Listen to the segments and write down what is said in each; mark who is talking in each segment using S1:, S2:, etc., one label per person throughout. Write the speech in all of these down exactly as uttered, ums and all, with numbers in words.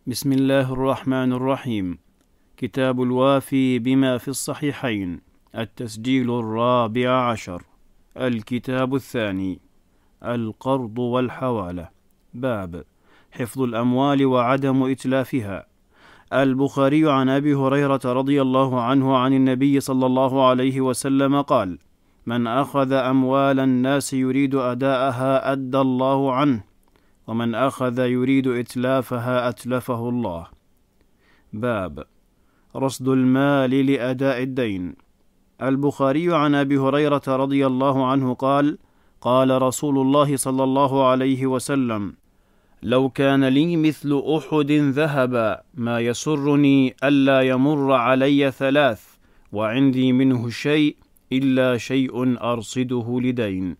S1: بسم الله الرحمن الرحيم. كتاب الوافي بما في الصحيحين، التسجيل الرابع عشر. الكتاب الثاني، القرض والحوالة. باب حفظ الأموال وعدم إتلافها. البخاري عن أبي هريرة رضي الله عنه عن النبي صلى الله عليه وسلم قال: من أخذ أموال الناس يريد أداءها أدى الله عنه، ومن أخذ يريد إتلافها أتلفه الله. باب رصد المال لأداء الدين. البخاري عن أبي هريرة رضي الله عنه قال: قال رسول الله صلى الله عليه وسلم: لو كان لي مثل أحد ذهبا ما يسرني ألا يمر علي ثلاث وعندي منه شيء إلا شيء أرصده لدين.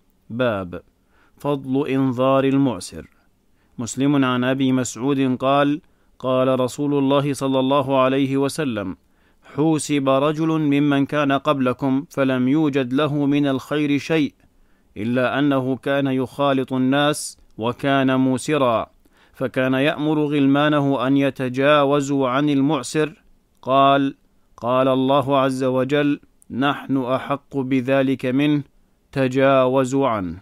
S1: باب فضل إنظار المعسر. مسلم عن أبي مسعود قال: قال رسول الله صلى الله عليه وسلم: حوسب رجل ممن كان قبلكم فلم يوجد له من الخير شيء إلا أنه كان يخالط الناس وكان موسرا، فكان يأمر غلمانه أن يتجاوزوا عن المعسر. قال: قال الله عز وجل: نحن أحق بذلك منه، تجاوزوا عنه.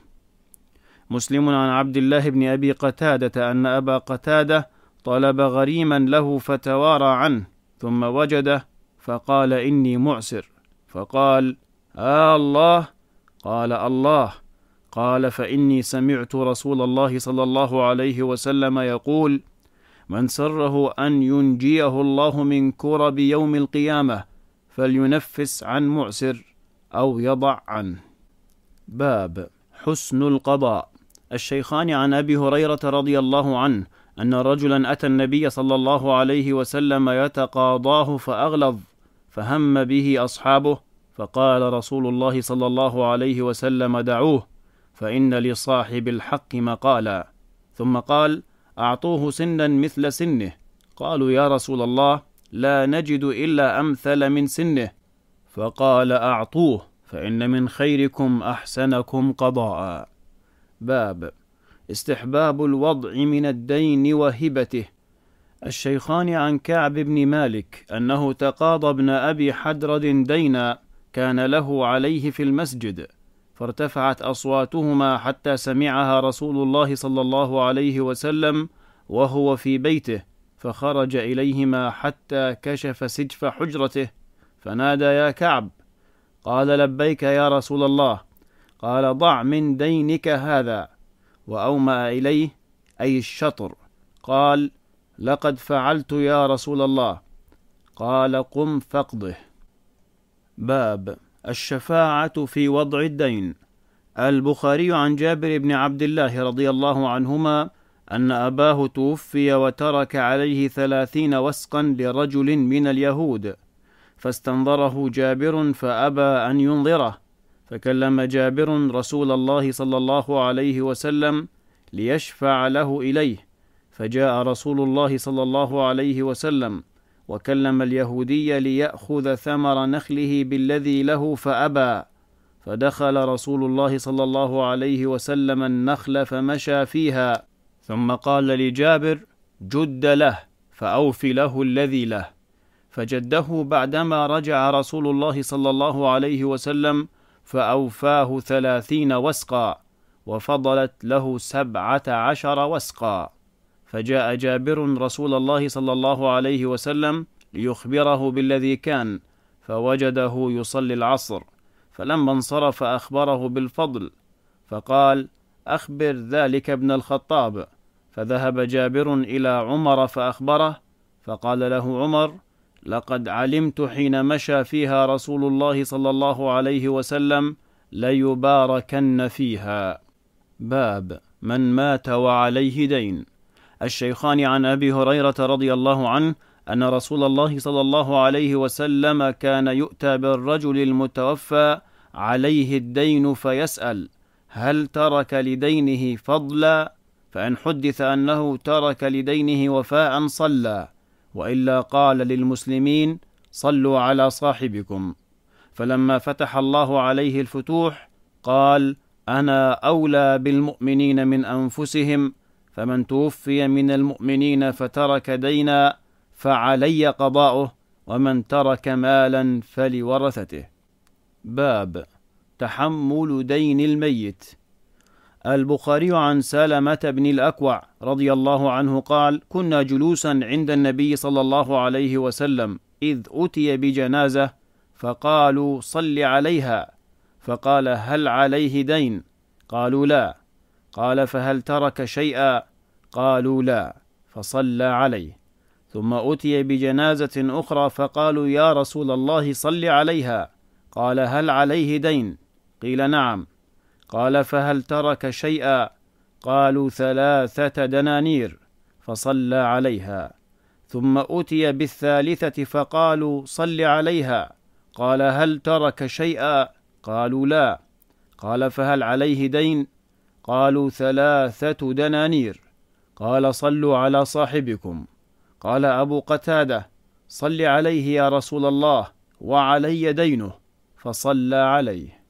S1: مسلم عن عبد الله بن أبي قتادة أن أبا قتادة طلب غريما له فتوارى عنه، ثم وجده فقال: إني معسر. فقال: آه الله؟ قال: الله. قال: فإني سمعت رسول الله صلى الله عليه وسلم يقول: من سره أن ينجيه الله من كرب يوم القيامة فلينفس عن معسر أو يضع عنه. باب حسن القضاء. الشيخان عن أبي هريرة رضي الله عنه أن رجلا أتى النبي صلى الله عليه وسلم يتقاضاه فأغلظ، فهم به أصحابه، فقال رسول الله صلى الله عليه وسلم: دعوه، فإن لصاحب الحق مقالا. ثم قال: أعطوه سنا مثل سنه. قالوا: يا رسول الله، لا نجد إلا أمثل من سنه. فقال: أعطوه، فإن من خيركم أحسنكم قضاء. باب استحباب الوضع من الدين وهبته. الشيخان عن كعب بن مالك أنه تقاضى ابن أبي حدرد دينا كان له عليه في المسجد، فارتفعت أصواتهما حتى سمعها رسول الله صلى الله عليه وسلم وهو في بيته، فخرج إليهما حتى كشف سجف حجرته فنادى: يا كعب. قال: لبيك يا رسول الله. قال: ضع من دينك هذا، وأومأ إليه أي الشطر. قال: لقد فعلت يا رسول الله. قال: قم فاقضه. باب الشفاعة في وضع الدين. البخاري عن جابر بن عبد الله رضي الله عنهما أن أباه توفي وترك عليه ثلاثين وسقا لرجل من اليهود، فاستنظره جابر فأبى أن ينظره، فكلم جابر رسول الله صلى الله عليه وسلم ليشفع له إليه، فجاء رسول الله صلى الله عليه وسلم وكلم اليهودي ليأخذ ثمر نخله بالذي له فأبى، فدخل رسول الله صلى الله عليه وسلم النخل فمشى فيها، ثم قال لجابر: جد له فأوف له الذي له. فجده بعدما رجع رسول الله صلى الله عليه وسلم فأوفاه ثلاثين وسقا، وفضلت له سبعة عشر وسقا. فجاء جابر رسول الله صلى الله عليه وسلم ليخبره بالذي كان، فوجده يصلي العصر، فلما انصرف أخبره بالفضل، فقال: أخبر ذلك ابن الخطاب. فذهب جابر إلى عمر فأخبره، فقال له عمر: لقد علمت حين مشى فيها رسول الله صلى الله عليه وسلم ليباركن فيها. باب من مات وعليه دين. الشيخان عن أبي هريرة رضي الله عنه أن رسول الله صلى الله عليه وسلم كان يؤتى بالرجل المتوفى عليه الدين فيسأل: هل ترك لدينه فضلا؟ فإن حدث أنه ترك لدينه وفاء صلى، وإلا قال للمسلمين: صلوا على صاحبكم. فلما فتح الله عليه الفتوح قال: أنا أولى بالمؤمنين من أنفسهم، فمن توفي من المؤمنين فترك دينا فعلي قضاؤه، ومن ترك مالا فلورثته. باب تحمل دين الميت. البخاري عن سلمة بن الأكوع رضي الله عنه قال: كنا جلوسا عند النبي صلى الله عليه وسلم إذ أتي بجنازة فقالوا: صل عليها. فقال: هل عليه دين؟ قالوا: لا. قال: فهل ترك شيئا؟ قالوا: لا. فصلى عليه. ثم أتي بجنازة أخرى فقالوا: يا رسول الله صل عليها. قال: هل عليه دين؟ قيل: نعم. قال: فهل ترك شيئا؟ قالوا: ثلاثة دنانير. فصلى عليها. ثم أتي بالثالثة فقالوا: صل عليها. قال: هل ترك شيئا؟ قالوا: لا. قال: فهل عليه دين؟ قالوا: ثلاثة دنانير. قال: صلوا على صاحبكم. قال أبو قتادة: صل عليه يا رسول الله، وعلي دينه. فصلى عليه.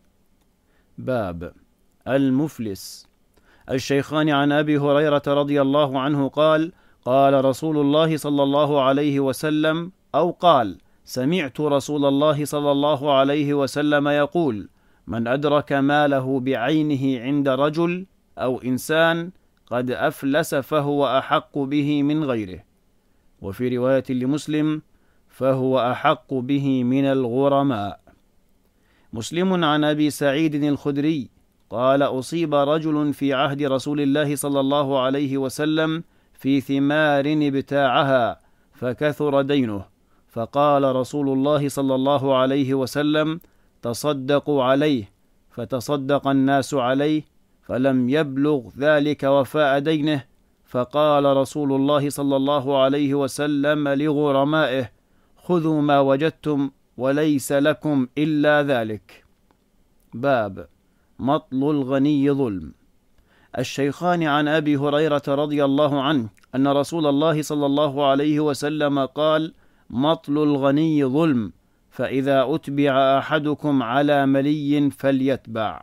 S1: باب المفلس. الشيخان عن أبي هريرة رضي الله عنه قال: قال رسول الله صلى الله عليه وسلم، أو قال: سمعت رسول الله صلى الله عليه وسلم يقول: من أدرك ماله بعينه عند رجل أو إنسان قد أفلس فهو أحق به من غيره. وفي رواية لمسلم: فهو أحق به من الغرماء. مسلم عن أبي سعيد الخدري قال: أصيب رجل في عهد رسول الله صلى الله عليه وسلم في ثمار ابتاعها فكثر دينه، فقال رسول الله صلى الله عليه وسلم: تصدقوا عليه. فتصدق الناس عليه فلم يبلغ ذلك وفاء دينه، فقال رسول الله صلى الله عليه وسلم لغرمائه: خذوا ما وجدتم وليس لكم إلا ذلك. باب مطل الغني ظلم. الشيخان عن أبي هريرة رضي الله عنه أن رسول الله صلى الله عليه وسلم قال: مطل الغني ظلم، فإذا أتبع أحدكم على ملي فليتبع.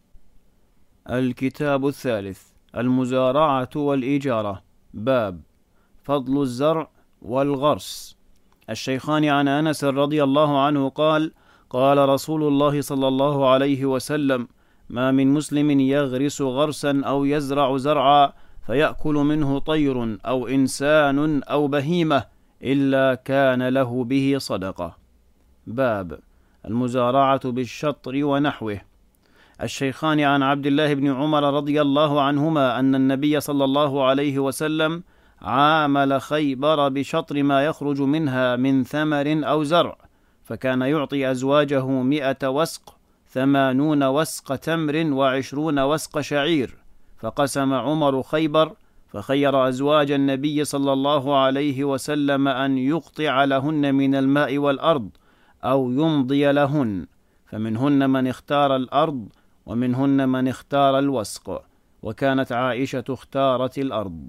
S1: الكتاب الثالث المزارعة والإجارة. باب فضل الزرع والغرس. الشيخان عن أنس رضي الله عنه قال: قال رسول الله صلى الله عليه وسلم: ما من مسلم يغرس غرسا أو يزرع زرعا فيأكل منه طير أو إنسان أو بهيمة إلا كان له به صدقة. باب المزارعة بالشطر ونحوه. الشيخان عن عبد الله بن عمر رضي الله عنهما أن النبي صلى الله عليه وسلم عامل خيبر بشطر ما يخرج منها من ثمر أو زرع، فكان يعطي أزواجه مئة وسق، ثمانون وسق تمر وعشرون وسق شعير. فقسم عمر خيبر فخير أزواج النبي صلى الله عليه وسلم أن يقطع لهن من الماء والأرض أو يمضي لهن، فمنهن من اختار الأرض ومنهن من اختار الوسق، وكانت عائشة اختارت الأرض.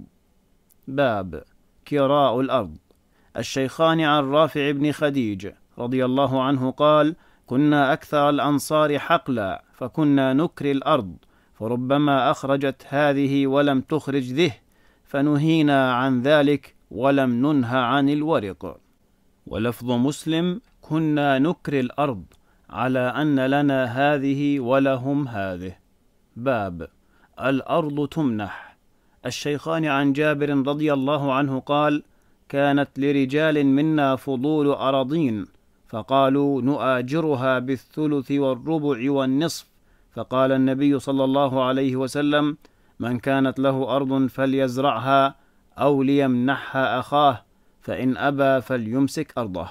S1: باب كراء الأرض. الشيخان عن رافع بن خديج رضي الله عنه قال: كنا أكثر الأنصار حقلا، فكنا نكري الأرض، فربما أخرجت هذه ولم تخرج ذه، فنهينا عن ذلك ولم ننهى عن الورق. ولفظ مسلم: كنا نكري الأرض، على أن لنا هذه ولهم هذه. باب الأرض تمنح. الشيخان عن جابر رضي الله عنه قال: كانت لرجال منا فضول أراضين، فقالوا نؤاجرها بالثلث والربع والنصف، فقال النبي صلى الله عليه وسلم: من كانت له أرض فليزرعها أو ليمنحها أخاه، فإن أبى فليمسك أرضه.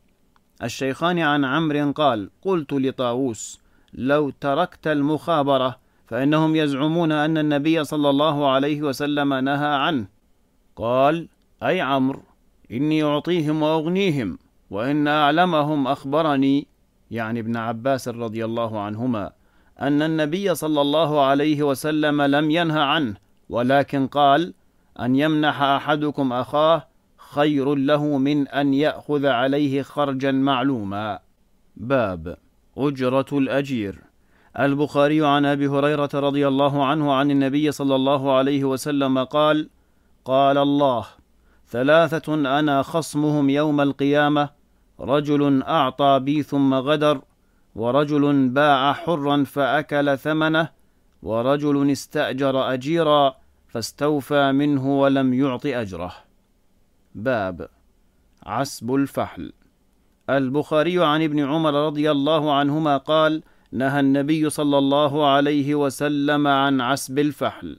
S1: الشيخان عن عمرو قال: قلت لطاووس: لو تركت المخابرة، فإنهم يزعمون أن النبي صلى الله عليه وسلم نهى عنه. قال: أي عمرو، إني أعطيهم وأغنيهم، وإن أعلمهم أخبرني، يعني ابن عباس رضي الله عنهما، أن النبي صلى الله عليه وسلم لم ينهى عنه، ولكن قال: أن يمنح أحدكم أخاه خير له من أن يأخذ عليه خرجا معلوما. باب أجرة الأجير. البخاري عن أبي هريرة رضي الله عنه عن النبي صلى الله عليه وسلم قال: قال الله: ثلاثة أنا خصمهم يوم القيامة: رجل أعطى بي ثم غدر، ورجل باع حرا فأكل ثمنه، ورجل استأجر أجيرا فاستوفى منه ولم يعط أجره. باب عسب الفحل. البخاري عن ابن عمر رضي الله عنهما قال: نهى النبي صلى الله عليه وسلم عن عسب الفحل.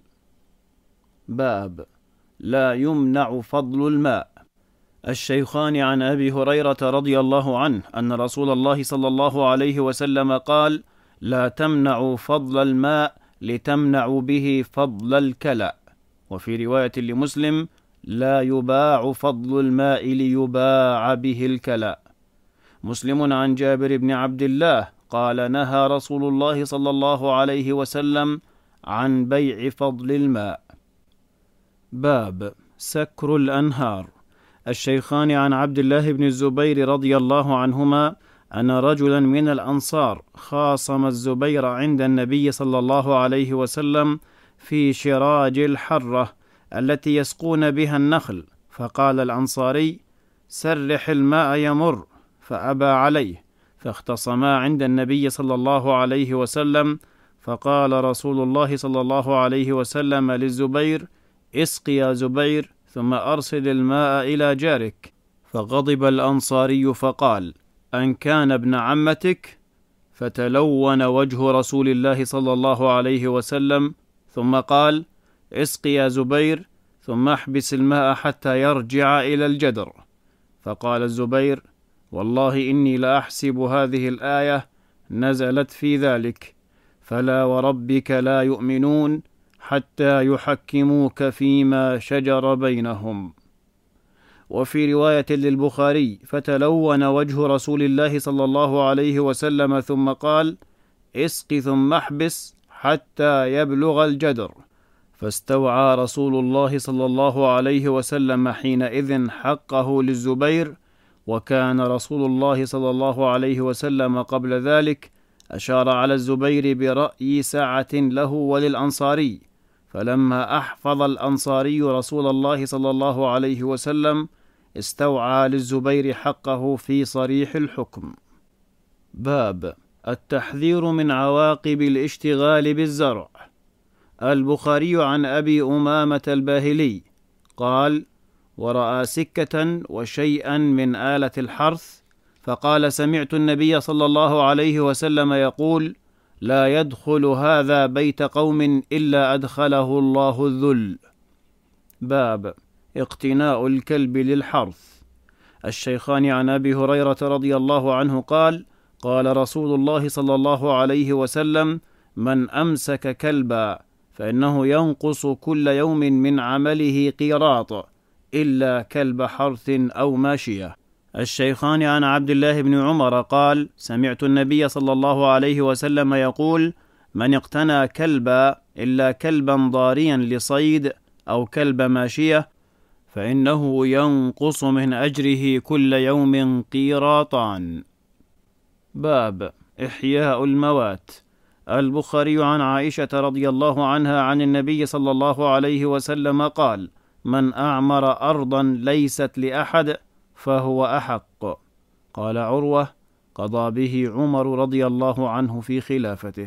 S1: باب لا يمنع فضل الماء. الشيخان عن أبي هريرة رضي الله عنه أن رسول الله صلى الله عليه وسلم قال: لا تمنعوا فضل الماء لتمنعوا به فضل الكلأ. وفي رواية لمسلم: لا يباع فضل الماء ليباع به الكلأ. مسلم عن جابر بن عبد الله قال: نهى رسول الله صلى الله عليه وسلم عن بيع فضل الماء. باب سكر الأنهار. الشيخان عن عبد الله بن الزبير رضي الله عنهما أن رجلا من الأنصار خاصم الزبير عند النبي صلى الله عليه وسلم في شراج الحرة التي يسقون بها النخل، فقال الأنصاري: سرح الماء يمر، فأبى عليه، فاختصما عند النبي صلى الله عليه وسلم، فقال رسول الله صلى الله عليه وسلم للزبير: اسق يا زبير ثم أرسل الماء إلى جارك. فغضب الأنصاري فقال: أن كان ابن عمتك؟ فتلون وجه رسول الله صلى الله عليه وسلم، ثم قال: اسق يا زبير ثم احبس الماء حتى يرجع إلى الجدر. فقال الزبير: والله إني لأحسب هذه الآية نزلت في ذلك: فلا وربك لا يؤمنون حتى يحكموك فيما شجر بينهم. وفي رواية للبخاري: فتلون وجه رسول الله صلى الله عليه وسلم ثم قال: اسق ثم احبس حتى يبلغ الجدر. فاستوعى رسول الله صلى الله عليه وسلم حينئذ حقه للزبير، وكان رسول الله صلى الله عليه وسلم قبل ذلك أشار على الزبير برأي سعة له وللأنصاري، فلما أحفظ الأنصاري رسول الله صلى الله عليه وسلم استوعى للزبير حقه في صريح الحكم. باب التحذير من عواقب الاشتغال بالزرع. البخاري عن أبي أمامة الباهلي قال: ورأى سكة وشيئا من آلة الحرث، فقال: سمعت النبي صلى الله عليه وسلم يقول: لا يدخل هذا بيت قوم إلا أدخله الله الذل. باب اقتناء الكلب للحرث. الشيخان عن أبي هريرة رضي الله عنه قال: قال رسول الله صلى الله عليه وسلم: من أمسك كلبا فإنه ينقص كل يوم من عمله قيراط إلا كلب حرث أو ماشية. الشيخان عن عبد الله بن عمر قال: سمعت النبي صلى الله عليه وسلم يقول: من اقتنى كلبا إلا كلبا ضاريا لصيد أو كلب ماشية فإنه ينقص من أجره كل يوم قيراطان. باب إحياء الموات. البخاري عن عائشة رضي الله عنها عن النبي صلى الله عليه وسلم قال: من أعمر أرضا ليست لأحد فهو أحق. قال عروة: قضى به عمر رضي الله عنه في خلافته.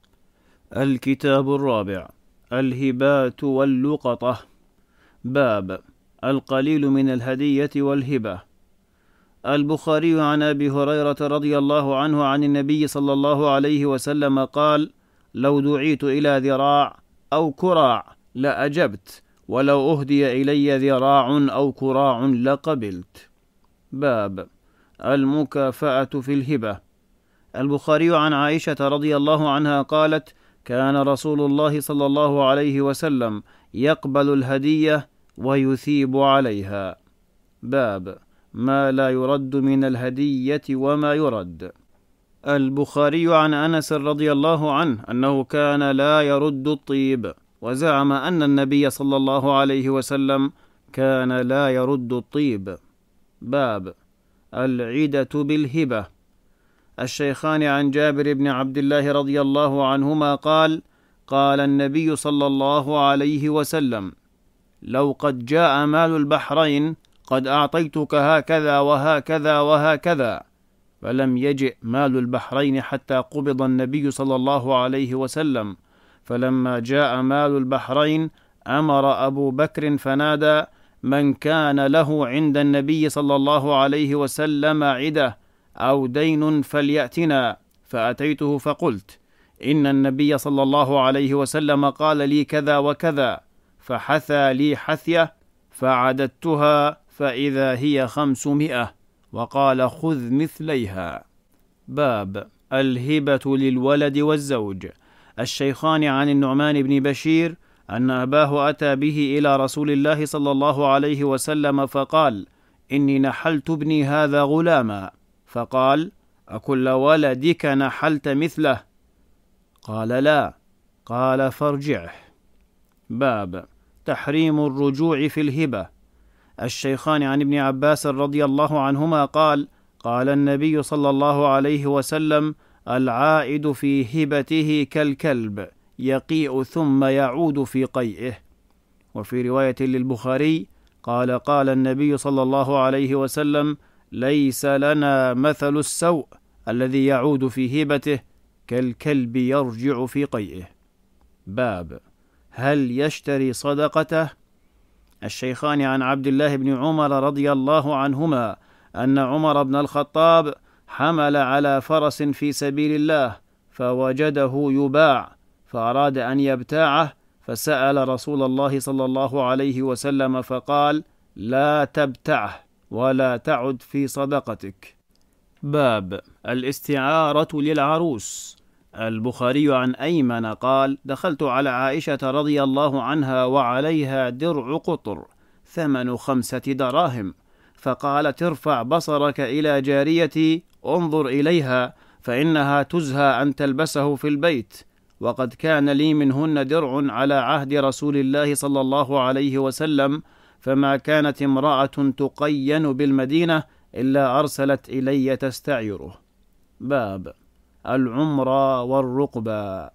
S1: الكتاب الرابع الهبات واللقطة. باب القليل من الهدية والهبة. البخاري عن أبي هريرة رضي الله عنه عن النبي صلى الله عليه وسلم قال: لو دعيت إلى ذراع أو كراع لأجبت، ولو أهدي إلي ذراع أو كراع لقبلت. باب المكافأة في الهبة. البخاري عن عائشة رضي الله عنها قالت: كان رسول الله صلى الله عليه وسلم يقبل الهدية ويثيب عليها. باب ما لا يرد من الهدية وما يرد. البخاري عن أنس رضي الله عنه أنه كان لا يرد الطيب، وزعم أن النبي صلى الله عليه وسلم كان لا يرد الطيب. باب العدة بالهبة. الشيخان عن جابر بن عبد الله رضي الله عنهما قال: قال النبي صلى الله عليه وسلم: لو قد جاء مال البحرين قد أعطيتك هكذا وهكذا وهكذا، فلم يجئ مال البحرين حتى قبض النبي صلى الله عليه وسلم، فلما جاء مال البحرين أمر أبو بكر فنادى: من كان له عند النبي صلى الله عليه وسلم عدة أو دين فليأتنا، فأتيته فقلت: إن النبي صلى الله عليه وسلم قال لي كذا وكذا، فحثى لي حثية فعددتها فإذا هي خمسمائة، وقال: خذ مثليها. باب الهبة للولد والزوج. الشيخان عن النعمان بن بشير أن أباه أتى به إلى رسول الله صلى الله عليه وسلم فقال: إني نحلت ابني هذا غلاما، فقال: أكل ولدك نحلت مثله؟ قال: لا. قال: فارجعه. باب تحريم الرجوع في الهبة. الشيخان عن ابن عباس رضي الله عنهما قال: قال النبي صلى الله عليه وسلم: العائد في هبته كالكلب يقيء ثم يعود في قيئه. وفي رواية للبخاري قال: قال النبي صلى الله عليه وسلم: ليس لنا مثل السوء الذي يعود في هبته كالكلب يرجع في قيئه. باب هل يشتري صدقته؟ الشيخان عن عبد الله بن عمر رضي الله عنهما أن عمر بن الخطاب حمل على فرس في سبيل الله فوجده يباع، فأراد أن يبتاعه، فسأل رسول الله صلى الله عليه وسلم فقال: لا تبتعه ولا تعد في صدقتك. باب الاستعارة للعروس. البخاري عن أيمن قال: دخلت على عائشة رضي الله عنها وعليها درع قطر ثمن خمسة دراهم، فقالت: ارفع بصرك إلى جاريتي انظر إليها فإنها تزهى أن تلبسه في البيت، وقد كان لي منهن درع على عهد رسول الله صلى الله عليه وسلم، فما كانت امرأة تقين بالمدينة إلا أرسلت إلي تستعيره. باب العمرة والرقبة.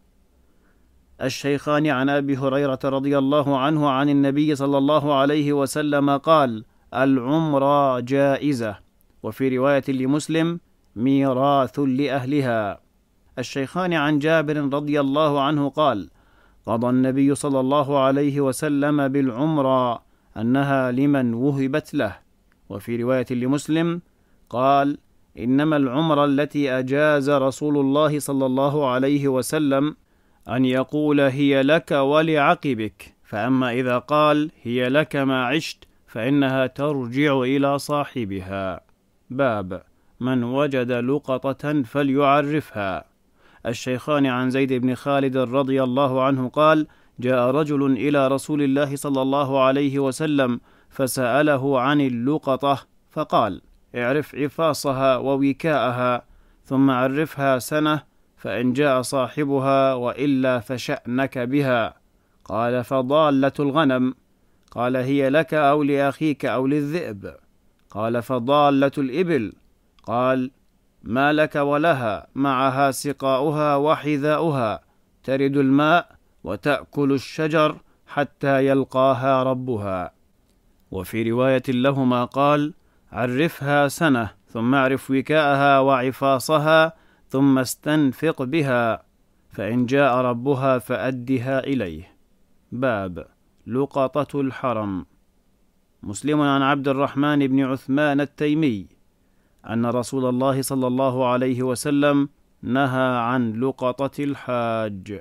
S1: الشيخان عن أبي هريرة رضي الله عنه عن النبي صلى الله عليه وسلم قال: العمرة جائزة. وفي رواية لمسلم: ميراث لأهلها. الشيخان عن جابر رضي الله عنه قال: قضى النبي صلى الله عليه وسلم بالعمرة أنها لمن وهبت له. وفي رواية لمسلم قال: إنما العمرة التي أجاز رسول الله صلى الله عليه وسلم أن يقول هي لك ولعقبك، فأما إذا قال هي لك ما عشت فإنها ترجع إلى صاحبها. باب من وجد لقطة فليعرفها. الشيخان عن زيد بن خالد رضي الله عنه قال: جاء رجل إلى رسول الله صلى الله عليه وسلم فسأله عن اللقطة، فقال: اعرف عفاصها ووكاءها ثم عرفها سنة، فإن جاء صاحبها وإلا فشأنك بها. قال: فضالة الغنم؟ قال: هي لك أو لأخيك أو للذئب؟ قال: فضالة الإبل؟ قال: ما لك ولها، معها سقاؤها وحذاؤها، ترد الماء وتأكل الشجر حتى يلقاها ربها. وفي رواية لهما قال: عرفها سنة ثم اعرف وكاءها وعفاصها ثم استنفق بها، فإن جاء ربها فأدها إليه. باب لقطة الحرم. مسلم عن عبد الرحمن بن عثمان التيمي أن رسول الله صلى الله عليه وسلم نهى عن لقطة الحاج.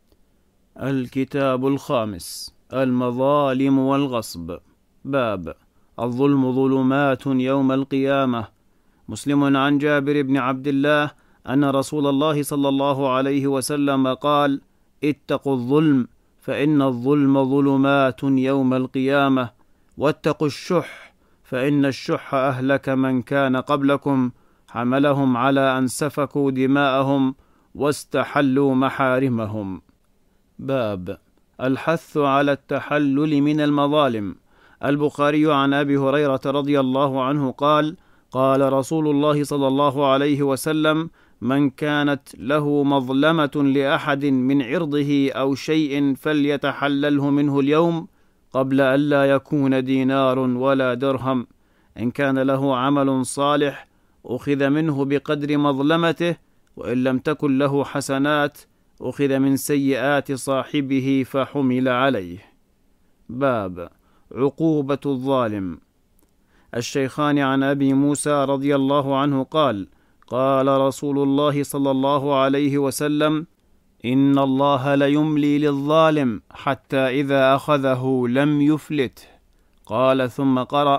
S1: الكتاب الخامس المظالم والغصب. باب الظلم ظلمات يوم القيامة. مسلم عن جابر بن عبد الله أن رسول الله صلى الله عليه وسلم قال: اتقوا الظلم فإن الظلم ظلمات يوم القيامة، واتقوا الشح فإن الشح أهلك من كان قبلكم، حملهم على أن سفكوا دماءهم واستحلوا محارمهم. باب الحث على التحلل من المظالم. البخاري عن أبي هريرة رضي الله عنه قال: قال رسول الله صلى الله عليه وسلم: من كانت له مظلمة لأحد من عرضه أو شيء فليتحلله منه اليوم قبل أن لا يكون دينار ولا درهم. إن كان له عمل صالح أخذ منه بقدر مظلمته، وإن لم تكن له حسنات أخذ من سيئات صاحبه فحمل عليه. باب عقوبة الظالم. الشيخان عن أبي موسى رضي الله عنه قال: قال رسول الله صلى الله عليه وسلم: إن الله ليملي للظالم حتى إذا أخذه لم يفلته. قال ثم قرأ: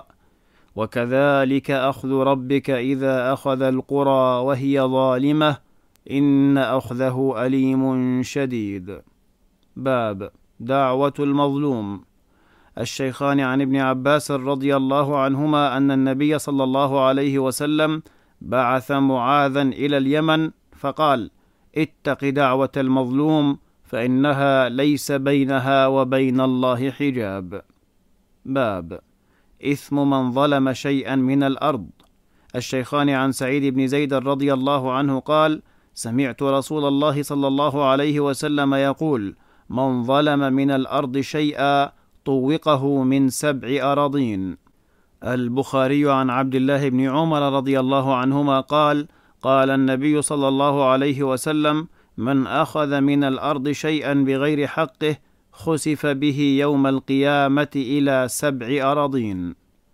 S1: وكذلك أخذ ربك إذا أخذ القرى وهي ظالمة إن أخذه أليم شديد. باب دعوة المظلوم. الشيخان عن ابن عباس رضي الله عنهما أن النبي صلى الله عليه وسلم بعث معاذا إلى اليمن فقال: اتق دعوة المظلوم فإنها ليس بينها وبين الله حجاب. باب إثم من ظلم شيئا من الأرض. الشيخان عن سعيد بن زيد رضي الله عنه قال: سمعت رسول الله صلى الله عليه وسلم يقول: من ظلم من الأرض شيئا طوقه من سبع أراضين. البخاري عن عبد الله بن عمر رضي الله عنهما قال: قال النبي صلى الله عليه وسلم: من أخذ من الأرض شيئا بغير حقه خسف به يوم القيامة إلى سبع أراضين.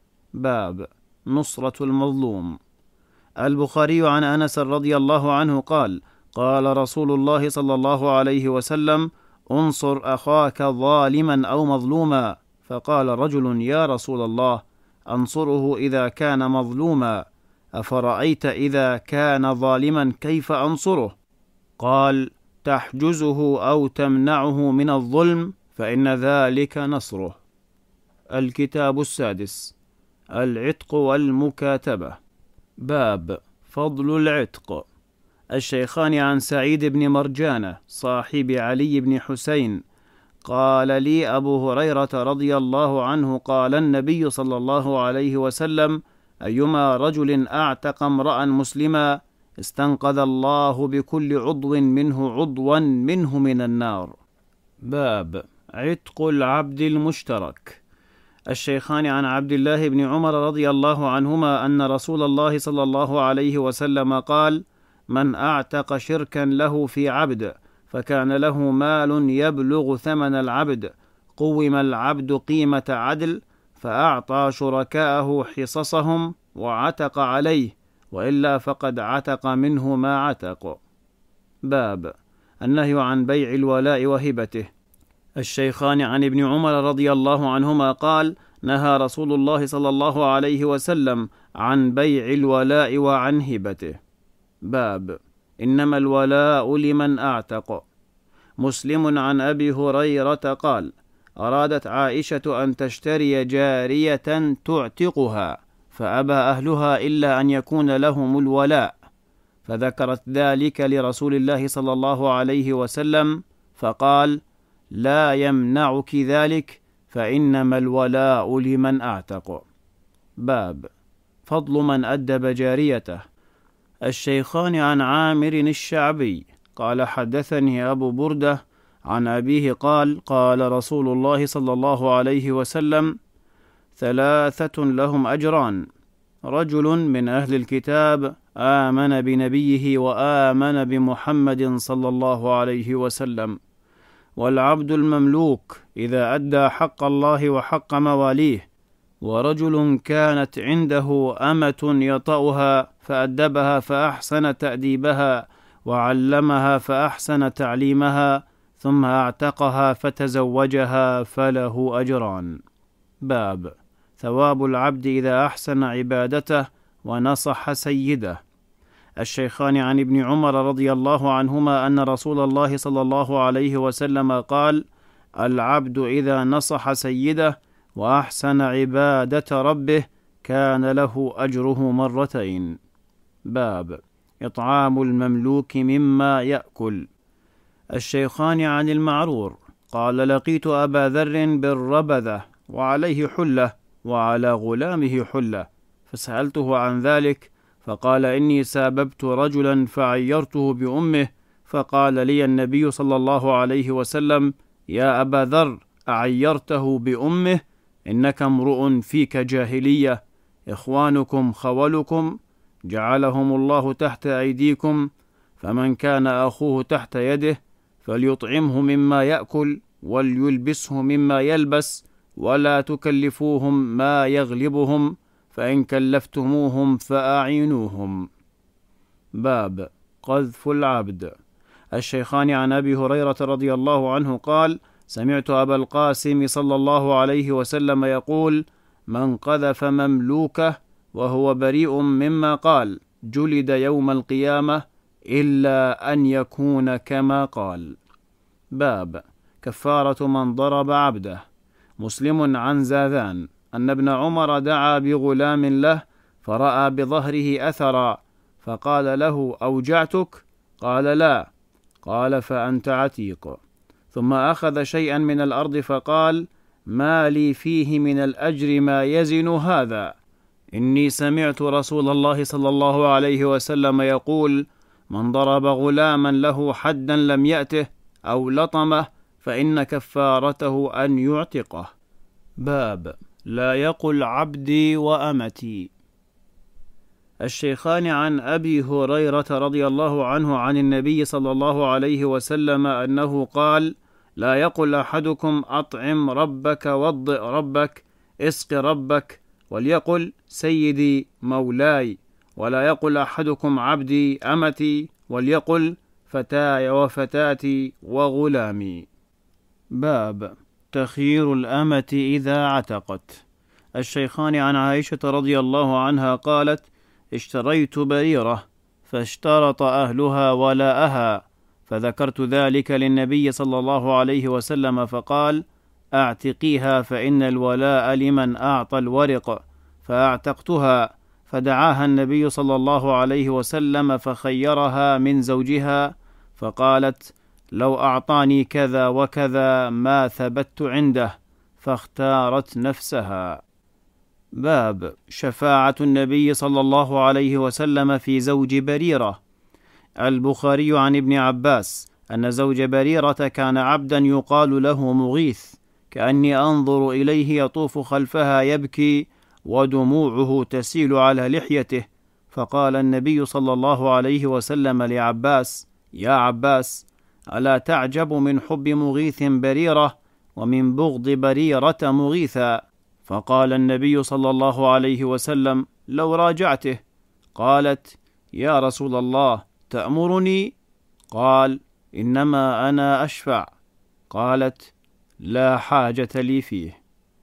S1: باب نصرة المظلوم. البخاري عن أنس رضي الله عنه قال: قال رسول الله صلى الله عليه وسلم: انصر أخاك ظالما أو مظلوما. فقال رجل: يا رسول الله، أنصره إذا كان مظلوما، أفرأيت إذا كان ظالما كيف أنصره؟ قال: تحجزه أو تمنعه من الظلم فإن ذلك نصره. الكتاب السادس العتق والمكاتبة. باب فضل العتق. الشيخان عن سعيد بن مرجانة صاحب علي بن حسين قال لي أبو هريرة رضي الله عنه: قال النبي صلى الله عليه وسلم: أيما رجل أعتق امرأ مسلما استنقذ الله بكل عضو منه عضوا منه من النار. باب عتق العبد المشترك. الشيخان عن عبد الله بن عمر رضي الله عنهما أن رسول الله صلى الله عليه وسلم قال: من أعتق شركا له في عبد فكان له مال يبلغ ثمن العبد قوم العبد قيمة عدل فأعطى شركاءه حصصهم وعتق عليه، وإلا فقد عتق منه ما عتق. باب النهي عن بيع الولاء وهبته. الشيخان عن ابن عمر رضي الله عنهما قال: نهى رسول الله صلى الله عليه وسلم عن بيع الولاء وعن هبته. باب إنما الولاء لمن أعتق. مسلم عن أبي هريرة قال: أرادت عائشة أن تشتري جارية تعتقها فأبى أهلها إلا أن يكون لهم الولاء، فذكرت ذلك لرسول الله صلى الله عليه وسلم فقال: لا يمنعك ذلك فإنما الولاء لمن أعتق. باب فضل من أدب جاريته. الشيخان عن عامر الشعبي قال: حدثني أبو بردة عن أبيه قال: قال رسول الله صلى الله عليه وسلم: ثلاثة لهم أجران: رجل من أهل الكتاب آمن بنبيه وآمن بمحمد صلى الله عليه وسلم، والعبد المملوك إذا أدى حق الله وحق مواليه، ورجل كانت عنده أمة يطأها فأدبها فأحسن تأديبها وعلمها فأحسن تعليمها ثم أعتقها فتزوجها فله أجران. باب ثواب العبد إذا أحسن عبادته ونصح سيده. الشيخان عن ابن عمر رضي الله عنهما أن رسول الله صلى الله عليه وسلم قال: العبد إذا نصح سيده وأحسن عبادة ربه كان له أجره مرتين. باب إطعام المملوك مما يأكل. الشيخان عن المعرور قال: لقيت أبا ذر بالربذة وعليه حلة وعلى غلامه حلة، فسألته عن ذلك فقال: إني ساببت رجلا فعيرته بأمه، فقال لي النبي صلى الله عليه وسلم: يا أبا ذر، أعيرته بأمه؟ إنك امرؤ فيك جاهلية، إخوانكم خولكم، جعلهم الله تحت أيديكم، فمن كان أخوه تحت يده فليطعمه مما يأكل وليلبسه مما يلبس، ولا تكلفوهم ما يغلبهم، فإن كلفتموهم فأعينوهم. باب قذف العبد. الشيخان عن أبي هريرة رضي الله عنه قال: سمعت أبا القاسم صلى الله عليه وسلم يقول: من قذف مملوكه وهو بريء مما قال جلد يوم القيامة إلا أن يكون كما قال. باب كفارة من ضرب عبده. مسلم عن زاذان أن ابن عمر دعا بغلام له فرأى بظهره أثرا، فقال له: أوجعتك؟ قال: لا. قال: فأنت عتيق. ثم أخذ شيئا من الأرض فقال: ما لي فيه من الأجر ما يزن هذا؟ إني سمعت رسول الله صلى الله عليه وسلم يقول: من ضرب غلاما له حدا لم يأته أو لطمه فإن كفارته أن يعتقه. باب لا يقل عبدي وأمتي. الشيخان عن أبي هريرة رضي الله عنه عن النبي صلى الله عليه وسلم أنه قال: لا يقل أحدكم أطعم ربك وضئ ربك اسق ربك، وليقل سيدي مولاي، ولا يقل أحدكم عبدي أمتي، وليقل فتاي وفتاتي وغلامي. باب تخيير الأمة إذا عتقت. الشيخان عن عائشة رضي الله عنها قالت: اشتريت بريرة فاشترط أهلها ولاءها، فذكرت ذلك للنبي صلى الله عليه وسلم فقال: أعتقيها فإن الولاء لمن أعطى الورق، فأعتقتها، فدعاها النبي صلى الله عليه وسلم فخيرها من زوجها، فقالت: لو أعطاني كذا وكذا ما ثبت عنده، فاختارت نفسها. باب شفاعة النبي صلى الله عليه وسلم في زوج بريرة. البخاري عن ابن عباس أن زوج بريرة كان عبدا يقال له مغيث، كأني أنظر إليه يطوف خلفها يبكي ودموعه تسيل على لحيته، فقال النبي صلى الله عليه وسلم لعباس: يا عباس، ألا تعجب من حب مغيث بريرة ومن بغض بريرة مغيثا؟ فقال النبي صلى الله عليه وسلم: لو راجعته. قالت: يا رسول الله، تأمرني؟ قال: إنما أنا أشفع. قالت: لا حاجة لي فيه.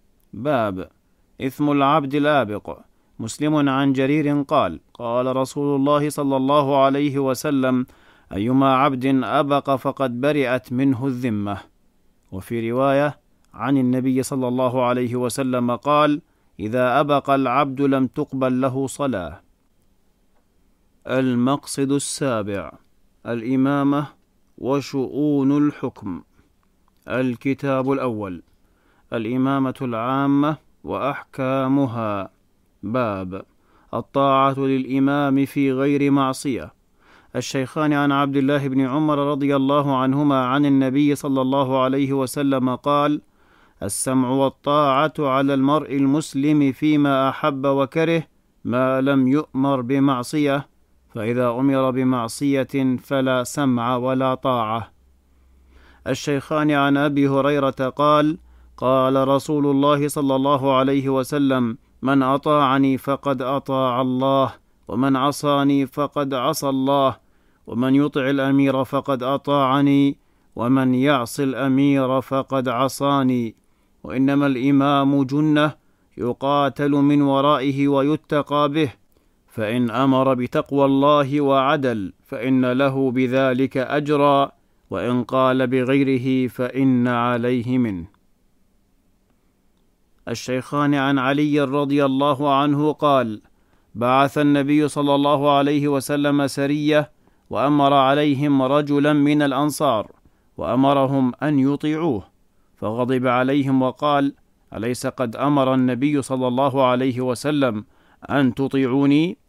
S1: باب إثم العبد الآبق. مسلم عن جرير قال: قال رسول الله صلى الله عليه وسلم: أيما عبد أبق فقد برئت منه الذمة. وفي رواية عن النبي صلى الله عليه وسلم قال: إذا أبق العبد لم تقبل له صلاة. المقصد السابع: الإمامة وشؤون الحكم. الكتاب الأول: الإمامة العامة وأحكامها. باب الطاعة للإمام في غير معصية. الشيخان عن عبد الله بن عمر رضي الله عنهما عن النبي صلى الله عليه وسلم قال: السمع والطاعة على المرء المسلم فيما أحب وكره ما لم يؤمر بمعصية، فإذا أمر بمعصية فلا سمع ولا طاعة. الشيخان عن أبي هريرة قال: قال رسول الله صلى الله عليه وسلم: من أطاعني فقد أطاع الله، ومن عصاني فقد عصى الله، ومن يطع الأمير فقد أطاعني، ومن يعص الأمير فقد عصاني. وإنما الإمام جنة يقاتل من ورائه ويتقى به، فإن أمر بتقوى الله وعدل فإن له بذلك أجرا، وإن قال بغيره فإن عليه منه. الشيخان عن علي رضي الله عنه قال: بعث النبي صلى الله عليه وسلم سرية، وأمر عليهم رجلا من الأنصار، وأمرهم أن يطيعوه، فغضب عليهم وقال: أليس قد أمر النبي صلى الله عليه وسلم أن تطيعوني؟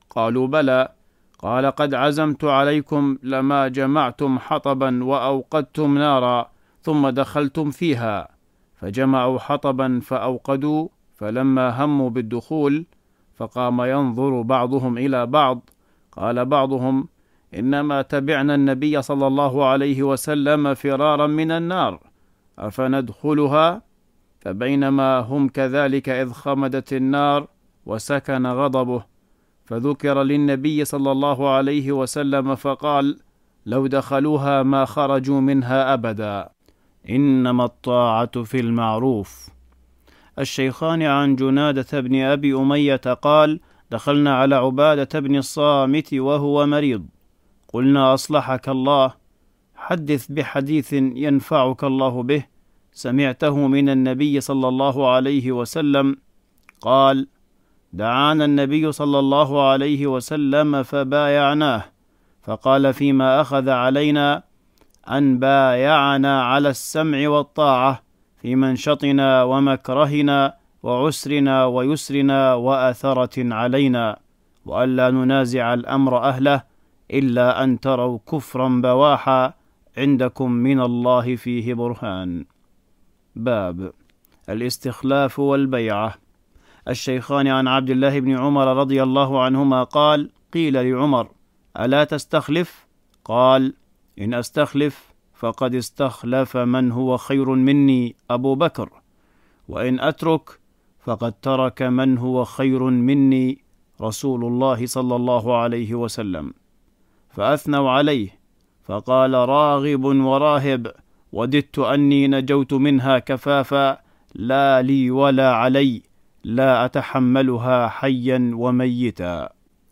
S1: قالوا بلى. قال قد عزمت عليكم لما جمعتم حطبا وأوقدتم نارا ثم دخلتم فيها. فجمعوا حطبا فأوقدوا، فلما هموا بالدخول فقام ينظر بعضهم إلى بعض، قال بعضهم إنما تبعنا النبي صلى الله عليه وسلم فرارا من النار، أفندخلها؟ فبينما هم كذلك إذ خمدت النار وسكن غضبه، فذكر للنبي صلى الله عليه وسلم فقال لو دخلوها ما خرجوا منها أبدا، إنما الطاعة في المعروف. الشيخان عن جنادة بن أبي أمية قال دخلنا على عبادة بن الصامت وهو مريض، قلنا أصلحك الله، حدث بحديث ينفعك الله به سمعته من النبي صلى الله عليه وسلم. قال دعانا النبي صلى الله عليه وسلم فبايعناه، فقال فيما أخذ علينا أن بايعنا على السمع والطاعة في منشطنا ومكرهنا وعسرنا ويسرنا وأثرة علينا، وألا ننازع الأمر أهله إلا أن تروا كفرا بواحا عندكم من الله فيه برهان. باب الاستخلاف والبيعة. الشيخان عن عبد الله بن عمر رضي الله عنهما قال قيل لعمر ألا تستخلف؟ قال إن أستخلف فقد استخلف من هو خير مني أبو بكر، وإن أترك فقد ترك من هو خير مني رسول الله صلى الله عليه وسلم. فأثنوا عليه، فقال راغب وراهب، وددت أني نجوت منها كفافا، لا لي ولا علي، لا أتحملها حيا وميتا.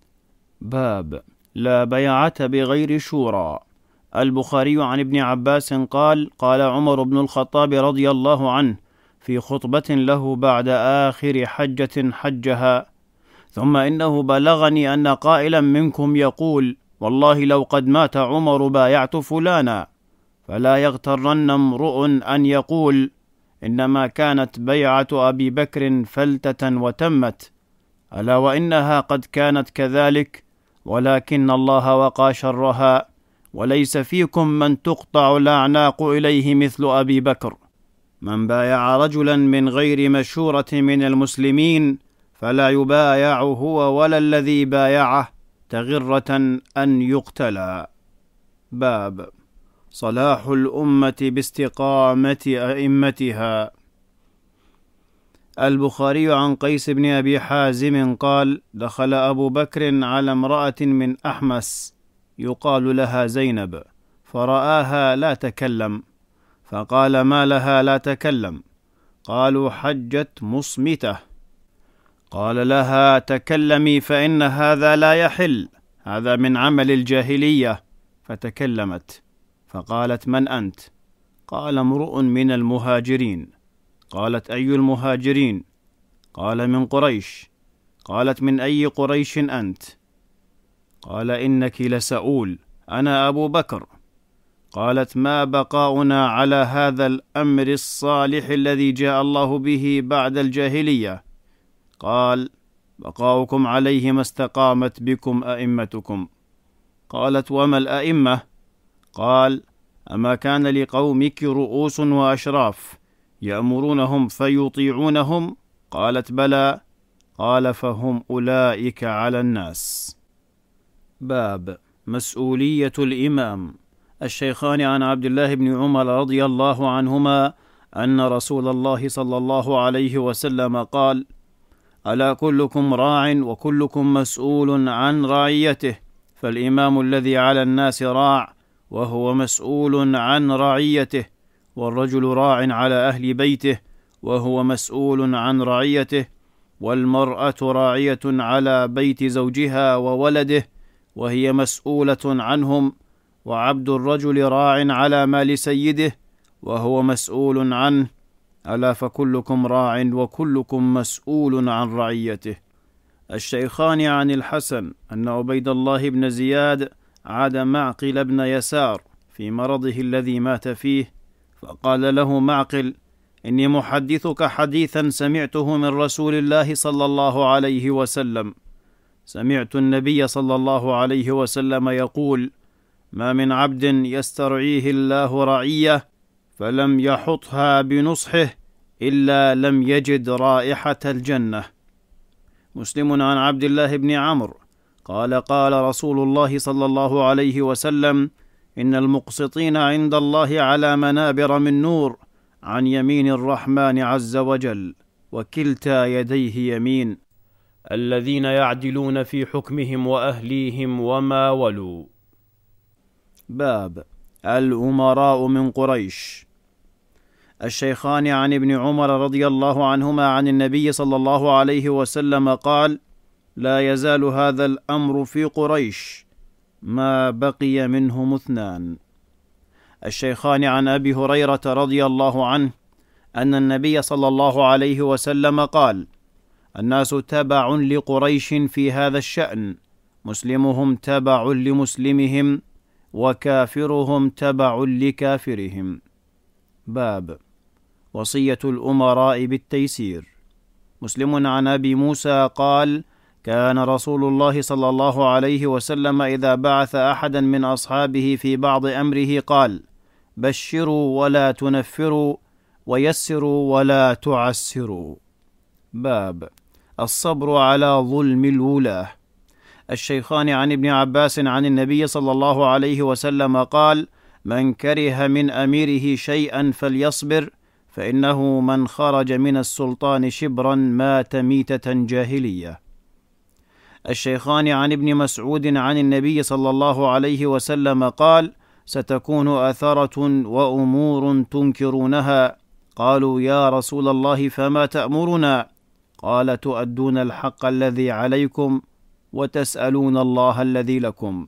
S1: باب لا بيعة بغير شورى. البخاري عن ابن عباس قال قال عمر بن الخطاب رضي الله عنه في خطبة له بعد آخر حجة حجها: ثم إنه بلغني أن قائلا منكم يقول والله لو قد مات عمر بايعت فلانا، فلا يغترن امرؤ أن يقول إنما كانت بيعة أبي بكر فلتة وتمت، ألا وإنها قد كانت كذلك، ولكن الله وقى شرها، وليس فيكم من تقطع الأعناق إليه مثل أبي بكر. من بايع رجلا من غير مشورة من المسلمين فلا يبايع هو ولا الذي بايعه تغرة أن يقتلا. باب صلاح الأمة باستقامة أئمتها. البخاري عن قيس بن أبي حازم قال دخل أبو بكر على امرأة من أحمس يقال لها زينب، فرآها لا تكلم، فقال ما لها لا تكلم؟ قالوا حجت مصمتة. قال لها تكلمي فإن هذا لا يحل، هذا من عمل الجاهلية. فتكلمت، فقالت من أنت؟ قال امرؤ من المهاجرين. قالت أي المهاجرين؟ قال من قريش. قالت من أي قريش أنت؟ قال إنك لسؤول، أنا أبو بكر. قالت ما بقاؤنا على هذا الأمر الصالح الذي جاء الله به بعد الجاهلية؟ قال بقاؤكم عليه ما استقامت بكم أئمتكم. قالت وما الأئمة؟ قال أما كان لقومك رؤوس وأشراف يأمرونهم فيطيعونهم؟ قالت بلى. قال فهم أولئك على الناس. باب مسؤولية الإمام. الشيخان عن عبد الله بن عمر رضي الله عنهما أن رسول الله صلى الله عليه وسلم قال ألا كلكم راع وكلكم مسؤول عن رعيته، فالإمام الذي على الناس راع وهو مسؤول عن رعيته، والرجل راع على أهل بيته وهو مسؤول عن رعيته، والمرأة راعية على بيت زوجها وولده وهي مسؤولة عنهم، وعبد الرجل راع على مال سيده وهو مسؤول عنه، ألا فكلكم راع وكلكم مسؤول عن رعيته. الشيخان عن الحسن أن عبيد الله بن زياد عاد معقل بن يسار في مرضه الذي مات فيه، فقال له معقل إني محدثك حديثا سمعته من رسول الله صلى الله عليه وسلم. سمعت النبي صلى الله عليه وسلم يقول: ما من عبد يسترعيه الله رعية فلم يحطها بنصحه إلا لم يجد رائحة الجنة. مسلم عن عبد الله بن عمرو قال: قال رسول الله صلى الله عليه وسلم: إن المقسطين عند الله على منابر من نور عن يمين الرحمن عز وجل، وكلتا يديه يمين، الذين يعدلون في حكمهم وأهليهم وما ولوا. باب الأمراء من قريش. الشيخان عن ابن عمر رضي الله عنهما عن النبي صلى الله عليه وسلم قال: لا يزال هذا الأمر في قريش ما بقي منهم اثنان. الشيخان عن أبي هريرة رضي الله عنه أن النبي صلى الله عليه وسلم قال: الناس تبع لقريش في هذا الشأن، مسلمهم تبع لمسلمهم وكافرهم تبع لكافرهم. باب وصية الأمراء بالتيسير. مسلم عن أبي موسى قال: كان رسول الله صلى الله عليه وسلم إذا بعث أحدا من أصحابه في بعض أمره قال: بشروا ولا تنفروا، ويسروا ولا تعسروا. باب الصبر على ظلم الولاة. الشيخان عن ابن عباس عن النبي صلى الله عليه وسلم قال: من كره من أميره شيئا فليصبر، فإنه من خرج من السلطان شبرا مات ميتة جاهلية. الشيخان عن ابن مسعود عن النبي صلى الله عليه وسلم قال: ستكون أثرة وأمور تنكرونها. قالوا: يا رسول الله فما تأمرنا؟ قال: تؤدون الحق الذي عليكم وتسألون الله الذي لكم.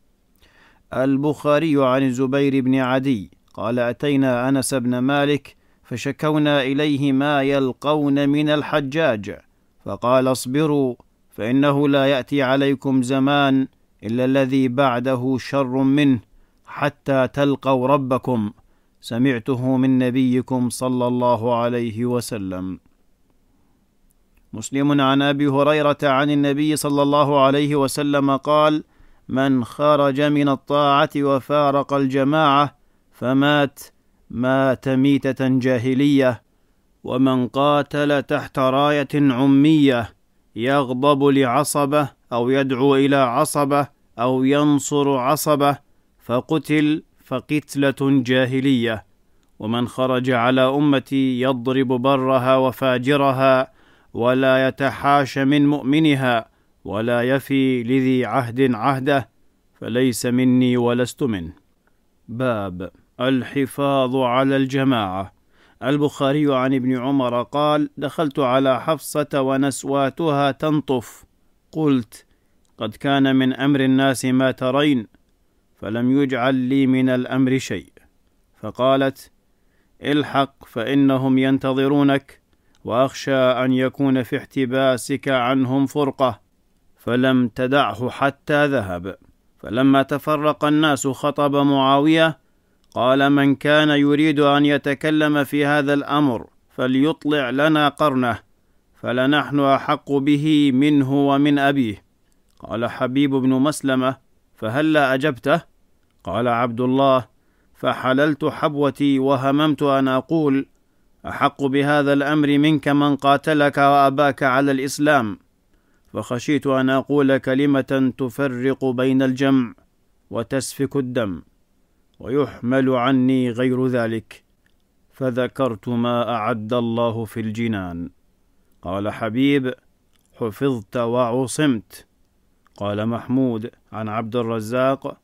S1: البخاري عن الزبير بن عدي قال: أتينا أنس بن مالك فشكونا إليه ما يلقون من الحجاج، فقال: اصبروا، فإنه لا يأتي عليكم زمان إلا الذي بعده شر منه حتى تلقوا ربكم، سمعته من نبيكم صلى الله عليه وسلم. مسلم عن أبي هريرة عن النبي صلى الله عليه وسلم قال: من خرج من الطاعة وفارق الجماعة فمات مات ميتة جاهلية، ومن قاتل تحت راية عمية يغضب لعصبة أو يدعو إلى عصبة أو ينصر عصبة فقتل فقتلة جاهلية، ومن خرج على أمتي يضرب برها وفاجرها ولا يتحاش من مؤمنها ولا يفي لذي عهد عهده فليس مني ولست منه. باب الحفاظ على الجماعة. البخاري عن ابن عمر قال: دخلت على حفصة ونسواتها تنطف، قلت: قد كان من أمر الناس ما ترين، فلم يجعل لي من الأمر شيء. فقالت: الحق فإنهم ينتظرونك، وأخشى أن يكون في احتباسك عنهم فرقة، فلم تدعه حتى ذهب. فلما تفرق الناس خطب معاوية قال: من كان يريد أن يتكلم في هذا الأمر فليطلع لنا قرنه، فلنحن أحق به منه ومن أبيه. قال حبيب بن مسلمة: فهلا أجبته؟ قال عبد الله: فحللت حبوتي وهممت أن أقول: أحق بهذا الأمر منك من قاتلك وأباك على الإسلام، فخشيت أن أقول كلمة تفرق بين الجمع وتسفك الدم ويحمل عني غير ذلك، فذكرت ما أعد الله في الجنان. قال حبيب: حفظت وعصمت. قال محمود عن عبد الرزاق: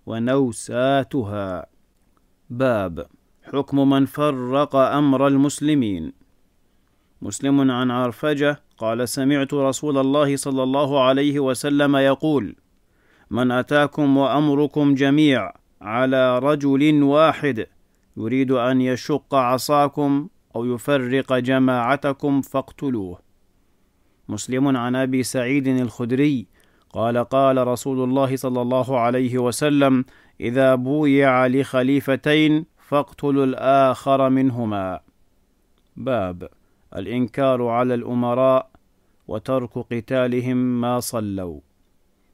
S1: ونوساتها. باب حكم من فرق أمر المسلمين. مسلم عن عرفجة قال: سمعت رسول الله صلى الله عليه وسلم يقول: من أتاكم وأمركم جميع على رجل واحد يريد أن يشق عصاكم أو يفرق جماعتكم فاقتلوه. مسلم عن أبي سعيد الخدري قال: قال رسول الله صلى الله عليه وسلم: إذا بويع لخليفتين فاقتلوا الآخر منهما. باب الإنكار على الأمراء وترك قتالهم ما صلوا.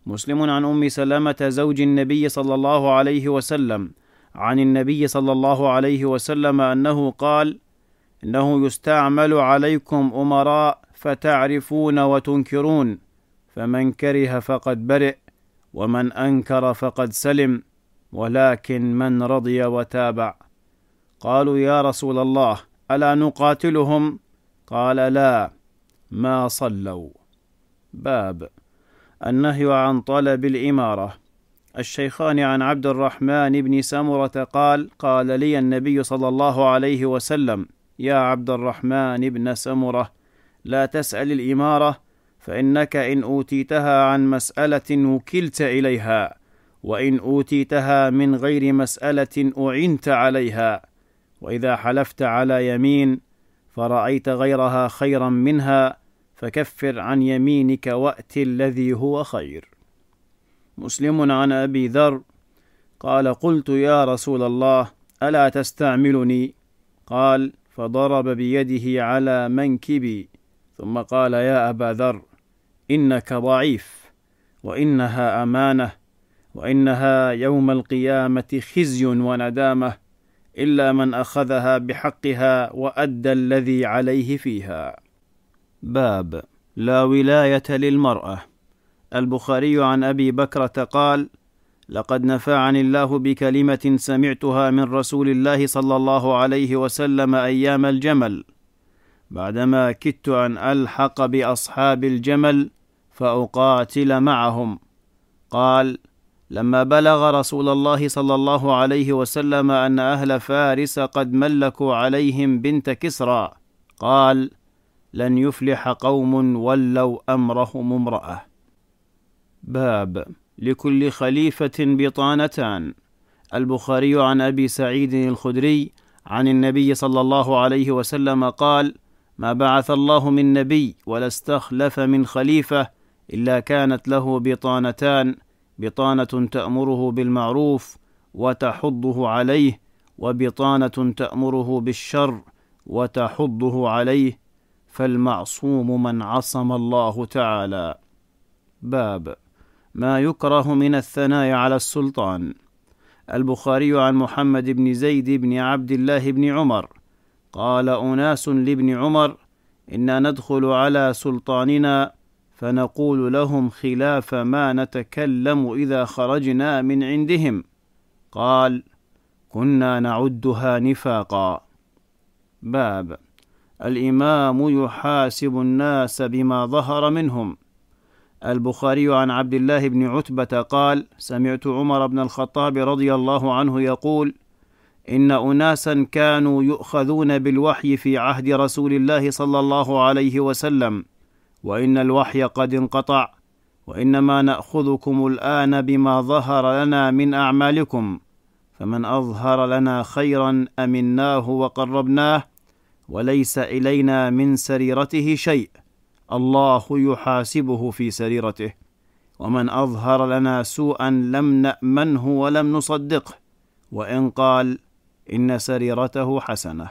S1: مسلم عن أم سلمة زوج النبي صلى الله عليه وسلم عن النبي صلى الله عليه وسلم أنه قال: إنه يستعمل عليكم أمراء فتعرفون وتنكرون، فمن كره فقد برئ، ومن أنكر فقد سلم، ولكن من رضي وتابع. قالوا: يا رسول الله، ألا نقاتلهم؟ قال: لا، ما صلوا. باب النهي عن طلب الإمارة. الشيخان عن عبد الرحمن بن سمرة قال: قال لي النبي صلى الله عليه وسلم: يا عبد الرحمن بن سمرة، لا تسأل الإمارة، فإنك إن أوتيتها عن مسألة وكلت إليها، وإن أوتيتها من غير مسألة أعنت عليها. وإذا حلفت على يمين فرأيت غيرها خيرا منها فكفر عن يمينك وأت الذي هو خير. مسلم عن أبي ذر قال: قلت: يا رسول الله، ألا تستعملني؟ قال: فضرب بيده على منكبي، ثم قال: يا أبا ذر، إنك ضعيف، وإنها أمانة، وإنها يوم القيامة خزي وندامة، إلا من أخذها بحقها وأدى الذي عليه فيها. باب لا ولاية للمرأة. البخاري عن أبي بكرة قال: لقد نفعني الله بكلمة سمعتها من رسول الله صلى الله عليه وسلم أيام الجمل، بعدما كدت أن ألحق بأصحاب الجمل فأقاتل معهم. قال: لما بلغ رسول الله صلى الله عليه وسلم أن أهل فارس قد ملكوا عليهم بنت كسرى، قال: لن يفلح قوم ولوا أمرهم امرأة. باب لكل خليفة بطانتان. البخاري عن أبي سعيد الخدري عن النبي صلى الله عليه وسلم قال: ما بعث الله من نبي ولا استخلف من خليفة إلا كانت له بطانتان، بطانة تأمره بالمعروف وتحضه عليه، وبطانة تأمره بالشر وتحضه عليه، فالمعصوم من عصم الله تعالى. باب ما يكره من الثناء على السلطان. البخاري عن محمد بن زيد بن عبد الله بن عمر قال: أناس لابن عمر: إنا ندخل على سلطاننا فنقول لهم خلاف ما نتكلم إذا خرجنا من عندهم. قال: كنا نعدها نفاقا. باب الإمام يحاسب الناس بما ظهر منهم. البخاري عن عبد الله بن عتبة قال: سمعت عمر بن الخطاب رضي الله عنه يقول: إن أناسا كانوا يؤخذون بالوحي في عهد رسول الله صلى الله عليه وسلم، وإن الوحي قد انقطع، وإنما نأخذكم الآن بما ظهر لنا من أعمالكم، فمن أظهر لنا خيرا أمناه وقربناه، وليس إلينا من سريرته شيء، الله يحاسبه في سريرته، ومن أظهر لنا سوءا لم نأمنه ولم نصدقه، وإن قال إن سريرته حسنة.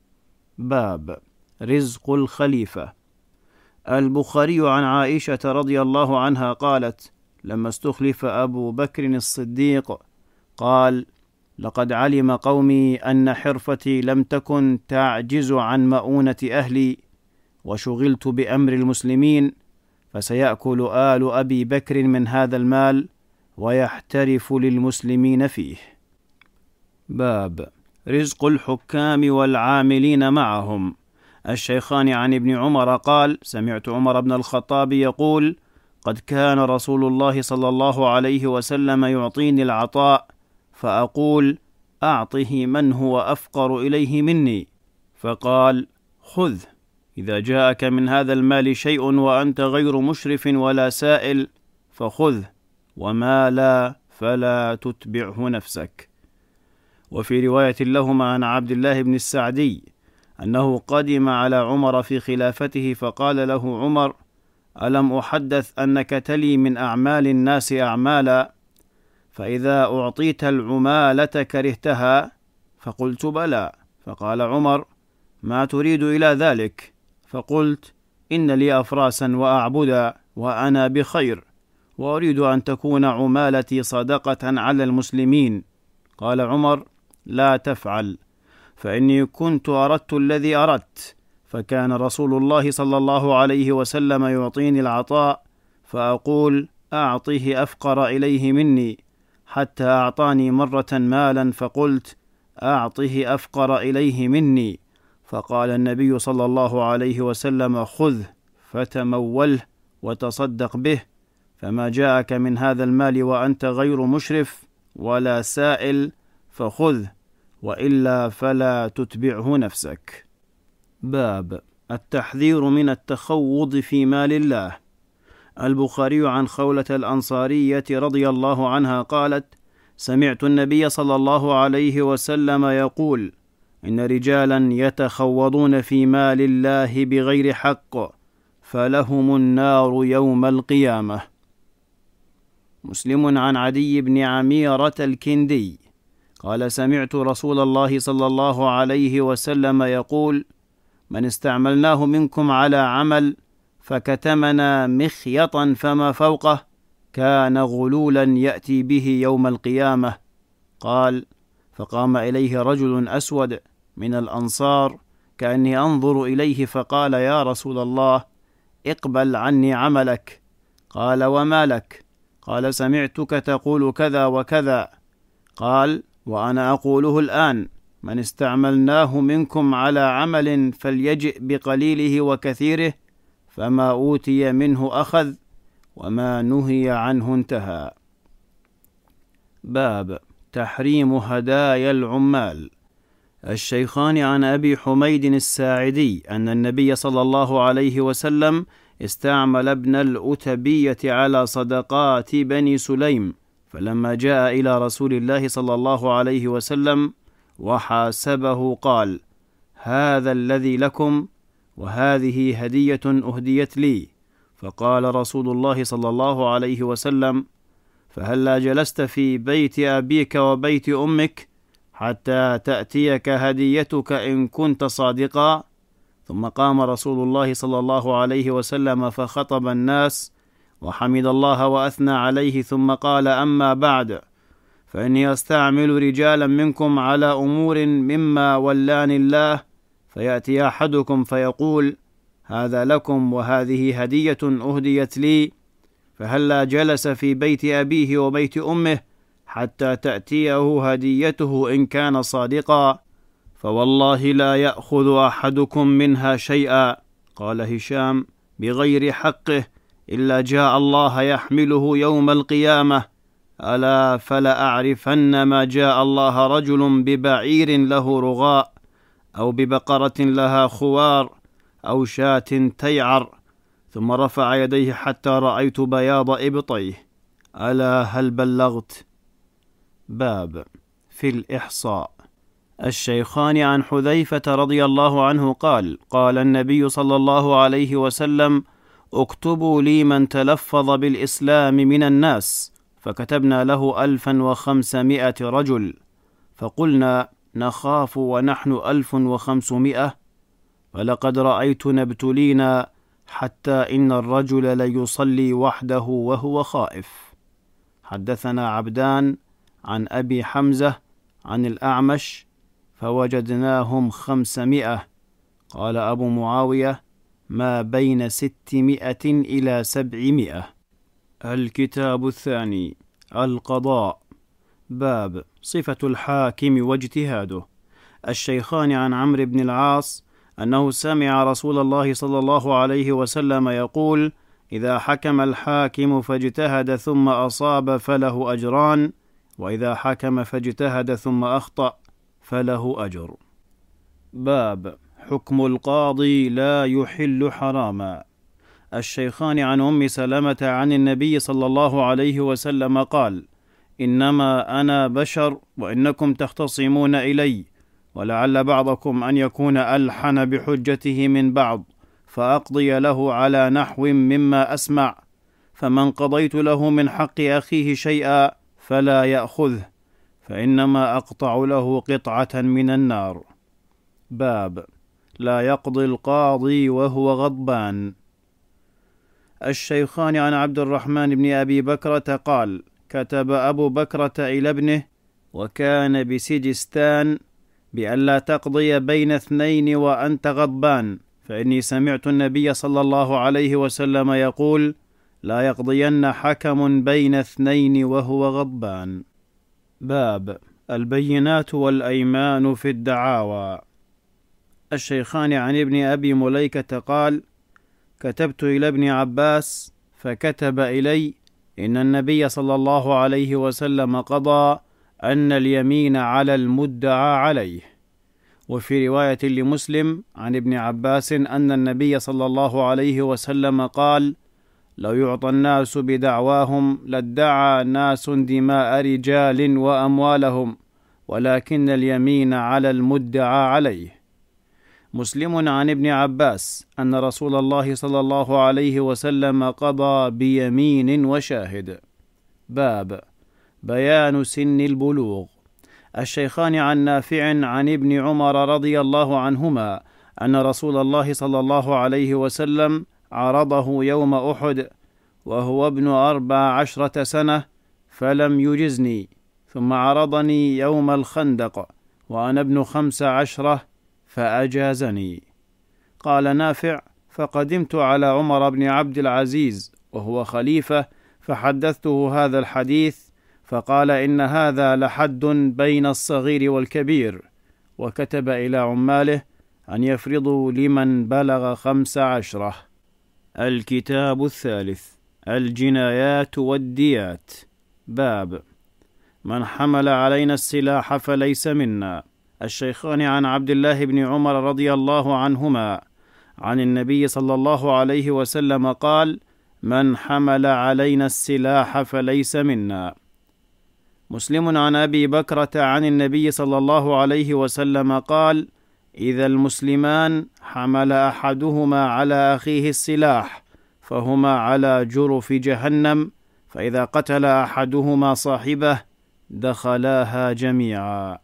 S1: باب رزق الخليفة. البخاري عن عائشة رضي الله عنها قالت: لما استخلف أبو بكر الصديق قال: لقد علم قومي أن حرفتي لم تكن تعجز عن مؤونة أهلي، وشغلت بأمر المسلمين، فسيأكل آل أبي بكر من هذا المال ويحترف للمسلمين فيه. باب رزق الحكام والعاملين معهم. الشيخان عن ابن عمر قال: سمعت عمر بن الخطاب يقول: قد كان رسول الله صلى الله عليه وسلم يعطيني العطاء، فأقول: أعطه من هو أفقر إليه مني، فقال: خذ، إذا جاءك من هذا المال شيء وأنت غير مشرف ولا سائل فخذ، وما لا فلا تتبعه نفسك. وفي رواية لهما عن عبد الله بن السعدي أنه قدم على عمر في خلافته فقال له عمر: ألم أحدث أنك تلي من أعمال الناس أعمالا، فإذا أعطيت العمالة كرهتها؟ فقلت: بلى. فقال عمر: ما تريد إلى ذلك؟ فقلت: إن لي أفراسا وأعبدا وأنا بخير، وأريد أن تكون عمالتي صدقة على المسلمين. قال عمر: لا تفعل، فإني كنت أردت الذي أردت، فكان رسول الله صلى الله عليه وسلم يعطيني العطاء فأقول: أعطه أفقر إليه مني، حتى أعطاني مرة مالا فقلت: أعطه أفقر إليه مني، فقال النبي صلى الله عليه وسلم: خذه فتموله وتصدق به، فما جاءك من هذا المال وأنت غير مشرف ولا سائل فخذه، وإلا فلا تتبعه نفسك. باب التحذير من التخوض في مال الله. البخاري عن خولة الأنصارية رضي الله عنها قالت: سمعت النبي صلى الله عليه وسلم يقول: إن رجالا يتخوضون في مال الله بغير حق فلهم النار يوم القيامة. مسلم عن عدي بن عميرة الكندي قال: سمعت رسول الله صلى الله عليه وسلم يقول: من استعملناه منكم على عمل فكتمنا مخيطا فما فوقه كان غلولا يأتي به يوم القيامة. قال: فقام إليه رجل أسود من الأنصار كأني أنظر إليه فقال: يا رسول الله، اقبل عني عملك. قال: وما لك؟ قال: سمعتك تقول كذا وكذا. قال: وأنا أقوله الآن: من استعملناه منكم على عمل فليجئ بقليله وكثيره، فما أوتي منه أخذ، وما نهي عنه انتهى. باب تحريم هدايا العمال. الشيخان عن أبي حميد الساعدي أن النبي صلى الله عليه وسلم استعمل ابن الأتبية على صدقات بني سليم، فلما جاء إلى رسول الله صلى الله عليه وسلم وحاسبه قال: هذا الذي لكم، وهذه هدية أهديت لي. فقال رسول الله صلى الله عليه وسلم: فهلا جلست في بيت أبيك وبيت أمك حتى تأتيك هديتك إن كنت صادقا؟ ثم قام رسول الله صلى الله عليه وسلم فخطب الناس وحمد الله وأثنى عليه، ثم قال: أما بعد، فإني أستعمل رجالا منكم على أمور مما ولاني الله، فيأتي أحدكم فيقول: هذا لكم، وهذه هدية أهديت لي، فهلا جلس في بيت أبيه وبيت أمه حتى تأتيه هديته إن كان صادقا، فوالله لا يأخذ أحدكم منها شيئا، قال هشام، بغير حقه، إلا جاء الله يحمله يوم القيامة. ألا فلا أعرفن ما جاء الله رجل ببعير له رغاء، أو ببقرة لها خوار، أو شاة تيعر، ثم رفع يديه حتى رأيت بياض إبطيه. ألا هل بلغت؟ باب في الإحصاء. الشيخان عن حذيفة رضي الله عنه قال: قال النبي صلى الله عليه وسلم: اكتبوا لي من تلفظ بالإسلام من الناس، فكتبنا له ألفا وخمسمائة رجل، فقلنا: نخاف ونحن ألف وخمسمائة، فلقد رأيتنا ابتلينا حتى إن الرجل ليصلي وحده وهو خائف. حدثنا عبدان عن أبي حمزة عن الأعمش فوجدناهم خمسمائة. قال أبو معاوية: ما بين ستمائة إلى سبعمائة. الكتاب الثاني القضاء. باب صفة الحاكم واجتهاده. الشيخان عن عمرو بن العاص أنه سمع رسول الله صلى الله عليه وسلم يقول: إذا حكم الحاكم فاجتهد ثم أصاب فله أجران، وإذا حكم فاجتهد ثم أخطأ فله أجر. باب حكم القاضي لا يحل حراما. الشيخان عن أم سلمة عن النبي صلى الله عليه وسلم قال: إنما أنا بشر وإنكم تختصمون إلي، ولعل بعضكم أن يكون ألحن بحجته من بعض، فأقضي له على نحو مما أسمع، فمن قضيت له من حق أخيه شيئا فلا يأخذه، فإنما أقطع له قطعة من النار. باب لا يقضي القاضي وهو غضبان. الشيخان عن عبد الرحمن بن أبي بكرة قال: كتب أبو بكرة إلى ابنه وكان بسجستان بألا تقضي بين اثنين وأنت غضبان، فإني سمعت النبي صلى الله عليه وسلم يقول: لا يقضين حكم بين اثنين وهو غضبان. باب البينات والأيمان في الدعاوى. الشيخان عن ابن أبي مليكة قال: كتبت إلى ابن عباس فكتب إلي إن النبي صلى الله عليه وسلم قضى أن اليمين على المدعى عليه. وفي رواية لمسلم عن ابن عباس أن النبي صلى الله عليه وسلم قال: لو يعطى الناس بدعواهم لادعى ناس دماء رجال وأموالهم، ولكن اليمين على المدعى عليه. مسلم عن ابن عباس أن رسول الله صلى الله عليه وسلم قضى بيمين وشاهد. باب بيان سن البلوغ. الشيخان عن نافع عن ابن عمر رضي الله عنهما أن رسول الله صلى الله عليه وسلم عرضه يوم أحد وهو ابن أربع عشرة سنة فلم يجزني، ثم عرضني يوم الخندق وأنا ابن خمس عشرة فأجازني. قال نافع: فقدمت على عمر بن عبد العزيز وهو خليفة فحدثته هذا الحديث، فقال: إن هذا لحد بين الصغير والكبير، وكتب إلى عماله أن يفرضوا لمن بلغ خمس عشرة. الكتاب الثالث الجنايات والديات. باب من حمل علينا السلاح فليس منا. الشيخان عن عبد الله بن عمر رضي الله عنهما عن النبي صلى الله عليه وسلم قال: من حمل علينا السلاح فليس منا. مسلم عن أبي بكرة عن النبي صلى الله عليه وسلم قال: إذا المسلمان حمل أحدهما على أخيه السلاح فهما على جرف جهنم، فإذا قتل أحدهما صاحبه دخلاها جميعا.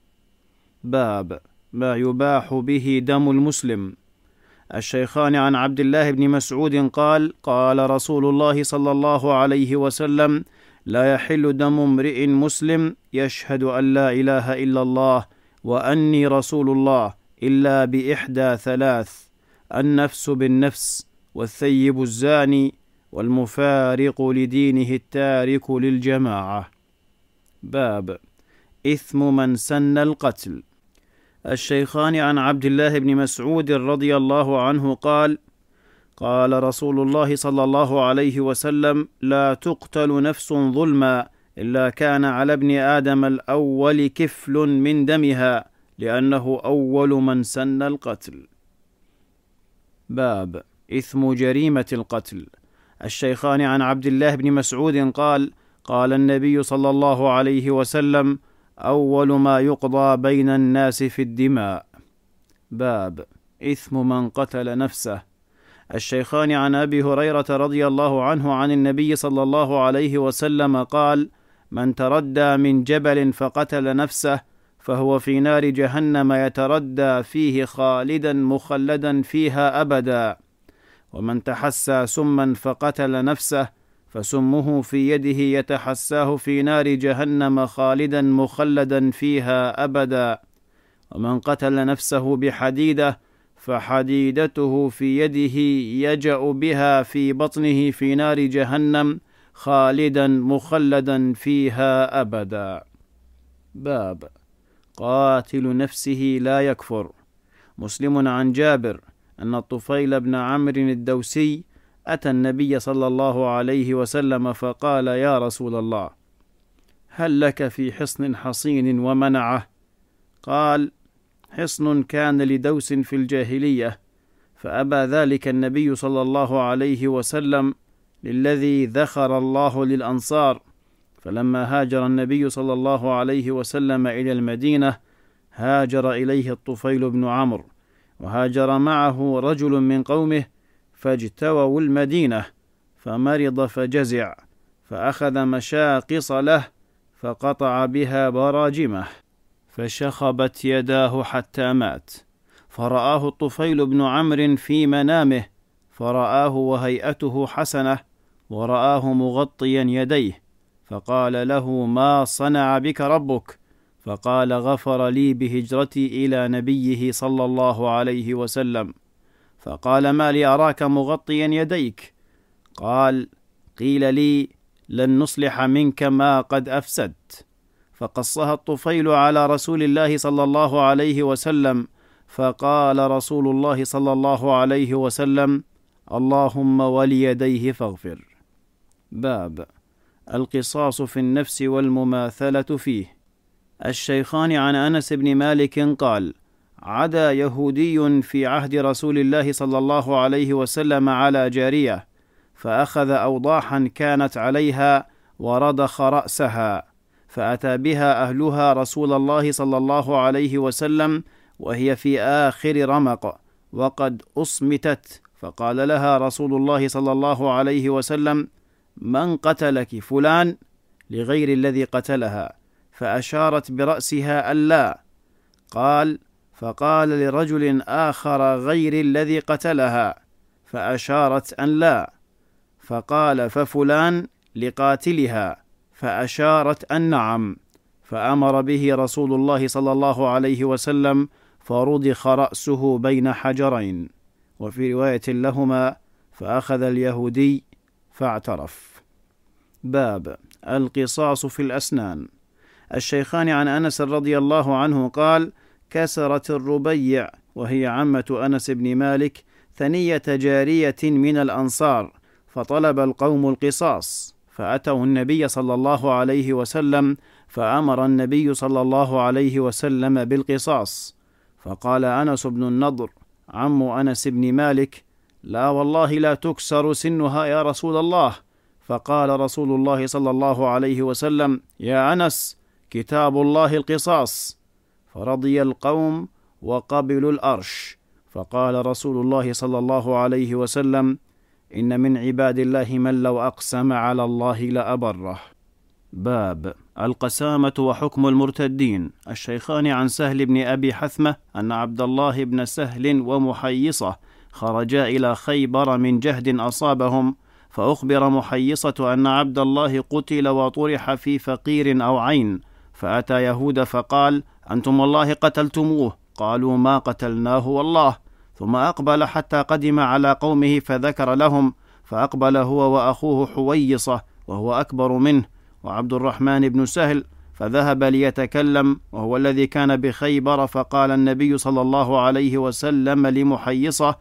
S1: باب ما يباح به دم المسلم. الشيخان عن عبد الله بن مسعود قال: قال رسول الله صلى الله عليه وسلم: لا يحل دم امرئ مسلم يشهد أن لا إله إلا الله وأني رسول الله إلا بإحدى ثلاث: النفس بالنفس، والثيب الزاني، والمفارق لدينه التارك للجماعة. باب إثم من سن القتل. الشيخان عن عبد الله بن مسعود رضي الله عنه قال: قال رسول الله صلى الله عليه وسلم: لا تقتل نفس ظلما إلا كان على ابن آدم الأول كفل من دمها، لأنه أول من سن القتل. باب إثم جريمة القتل. الشيخان عن عبد الله بن مسعود قال: قال النبي صلى الله عليه وسلم: أول ما يقضى بين الناس في الدماء. باب إثم من قتل نفسه. الشيخان عن أبي هريرة رضي الله عنه عن النبي صلى الله عليه وسلم قال: من تردى من جبل فقتل نفسه فهو في نار جهنم يتردى فيه خالدا مخلدا فيها أبدا، ومن تحسى سما فقتل نفسه فسمه في يده يتحساه في نار جهنم خالدا مخلدا فيها أبدا، ومن قتل نفسه بحديدة فحديدته في يده يجأ بها في بطنه في نار جهنم خالدا مخلدا فيها أبدا. باب قاتل نفسه لا يكفر. مسلم عن جابر أن الطفيل بن عمرو الدوسي أتى النبي صلى الله عليه وسلم فقال: يا رسول الله، هل لك في حصن حصين ومنعه؟ قال: حصن كان لدوس في الجاهلية، فأبى ذلك النبي صلى الله عليه وسلم للذي ذخر الله للأنصار. فلما هاجر النبي صلى الله عليه وسلم إلى المدينة هاجر إليه الطفيل بن عمرو، وهاجر معه رجل من قومه، فاجتووا المدينة، فمرض فجزع، فأخذ مشاقص له فقطع بها براجمه، فشخبت يداه حتى مات. فرآه الطفيل بن عمرو في منامه فرآه وهيئته حسنة، ورآه مغطيا يديه، فقال له: ما صنع بك ربك؟ فقال: غفر لي بهجرتي إلى نبيه صلى الله عليه وسلم. فقال: ما لي أراك مغطيا يديك؟ قال: قيل لي لن نصلح منك ما قد أفسدت. فقصها الطفيل على رسول الله صلى الله عليه وسلم، فقال رسول الله صلى الله عليه وسلم: اللهم وليديه فاغفر. باب القصاص في النفس والمماثلة فيه. الشيخان عن أنس بن مالك قال: عدا يهودي في عهد رسول الله صلى الله عليه وسلم على جارية، فأخذ أوضاحا كانت عليها ورضخ رأسها، فأتى بها أهلها رسول الله صلى الله عليه وسلم وهي في آخر رمق وقد أصمتت، فقال لها رسول الله صلى الله عليه وسلم: من قتلك؟ فلان، لغير الذي قتلها، فأشارت برأسها ألا. قال: فقال لرجل آخر غير الذي قتلها، فأشارت أن لا، فقال: ففلان، لقاتلها، فأشارت أن نعم، فأمر به رسول الله صلى الله عليه وسلم فرضخ رأسه بين حجرين. وفي رواية لهما: فأخذ اليهودي فاعترف. باب القصاص في الأسنان. الشيخان عن أنس رضي الله عنه قال: كسرت الربيع وهي عمة أنس بن مالك ثنية جارية من الأنصار، فطلب القوم القصاص، فأتوا النبي صلى الله عليه وسلم، فأمر النبي صلى الله عليه وسلم بالقصاص. فقال أنس بن النضر عم أنس بن مالك: لا والله لا تكسر سنها يا رسول الله. فقال رسول الله صلى الله عليه وسلم: يا أنس، كتاب الله القصاص. فرضي القوم وقبلوا الأرش. فقال رسول الله صلى الله عليه وسلم: إن من عباد الله من لو أقسم على الله لأبره. باب القسامة وحكم المرتدين. الشيخان عن سهل بن أبي حثمة أن عبد الله بن سهل ومحيصة خرجا إلى خيبر من جهد أصابهم، فأخبر محيصة أن عبد الله قتل وطرح في فقير أو عين، فأتى يهود فقال: أنتم والله قتلتموه. قالوا: ما قتلناه والله. ثم أقبل حتى قدم على قومه فذكر لهم، فأقبل هو وأخوه حويصة وهو أكبر منه وعبد الرحمن بن سهل، فذهب ليتكلم وهو الذي كان بخيبر، فقال النبي صلى الله عليه وسلم لمحيصة: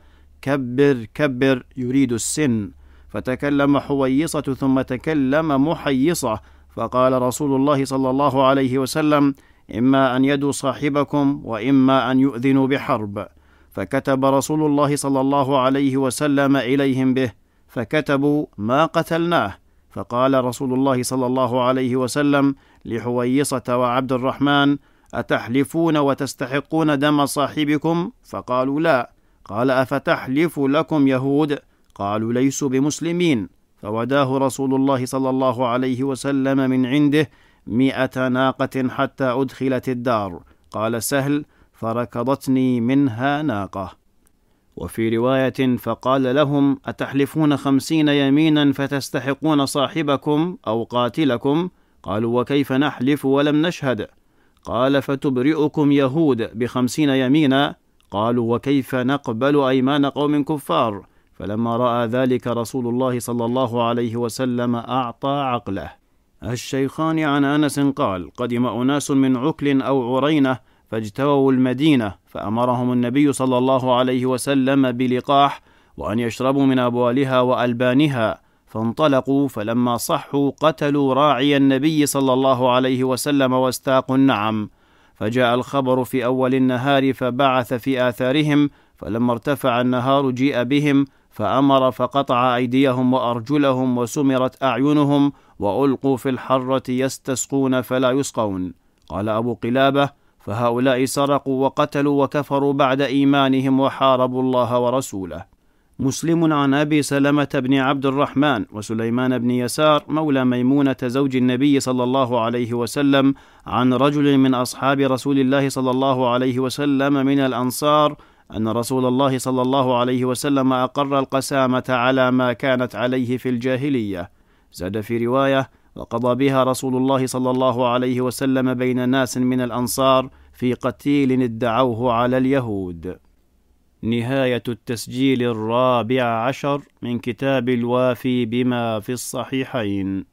S1: كبر كبر، يريد السن. فتكلم حويصة ثم تكلم محيصة، فقال رسول الله صلى الله عليه وسلم: إما أن يدوا صاحبكم وإما أن يؤذنوا بحرب. فكتب رسول الله صلى الله عليه وسلم إليهم به، فكتبوا: ما قتلناه. فقال رسول الله صلى الله عليه وسلم لحويصة وعبد الرحمن: أتحلفون وتستحقون دم صاحبكم؟ فقالوا: لا. قال: أفتحلف لكم يهود؟ قالوا: ليسوا بمسلمين. فوداه رسول الله صلى الله عليه وسلم من عنده مئة ناقة حتى أدخلت الدار. قال سهل: فركضتني منها ناقة. وفي رواية: فقال لهم: أتحلفون خمسين يمينا فتستحقون صاحبكم أو قاتلكم؟ قالوا: وكيف نحلف ولم نشهد؟ قال: فتبرئكم يهود بخمسين يمينا؟ قالوا: وكيف نقبل أيمان قوم كفار؟ فلما رأى ذلك رسول الله صلى الله عليه وسلم أعطى عقله. الشيخان عن أنس قال: قدم أناس من عكل أو عرينة فاجتووا المدينة، فأمرهم النبي صلى الله عليه وسلم بلقاح وأن يشربوا من أبوالها وألبانها، فانطلقوا، فلما صحوا قتلوا راعي النبي صلى الله عليه وسلم واستاقوا النعم. فجاء الخبر في أول النهار فبعث في آثارهم، فلما ارتفع النهار جيء بهم، فأمر فقطع أيديهم وأرجلهم وسمرت أعينهم وألقوا في الحرة يستسقون فلا يسقون. قال أبو قلابة: فهؤلاء سرقوا وقتلوا وكفروا بعد إيمانهم وحاربوا الله ورسوله. مسلم عن أبي سلمة بن عبد الرحمن وسليمان بن يسار مولى ميمونة زوج النبي صلى الله عليه وسلم عن رجل من أصحاب رسول الله صلى الله عليه وسلم من الأنصار أن رسول الله صلى الله عليه وسلم أقر القسامة على ما كانت عليه في الجاهلية. زاد في رواية: وقضى بها رسول الله صلى الله عليه وسلم بين ناس من الأنصار في قتيل ادعوه على اليهود. نهاية التسجيل الرابع عشر من كتاب الوافي بما في الصحيحين.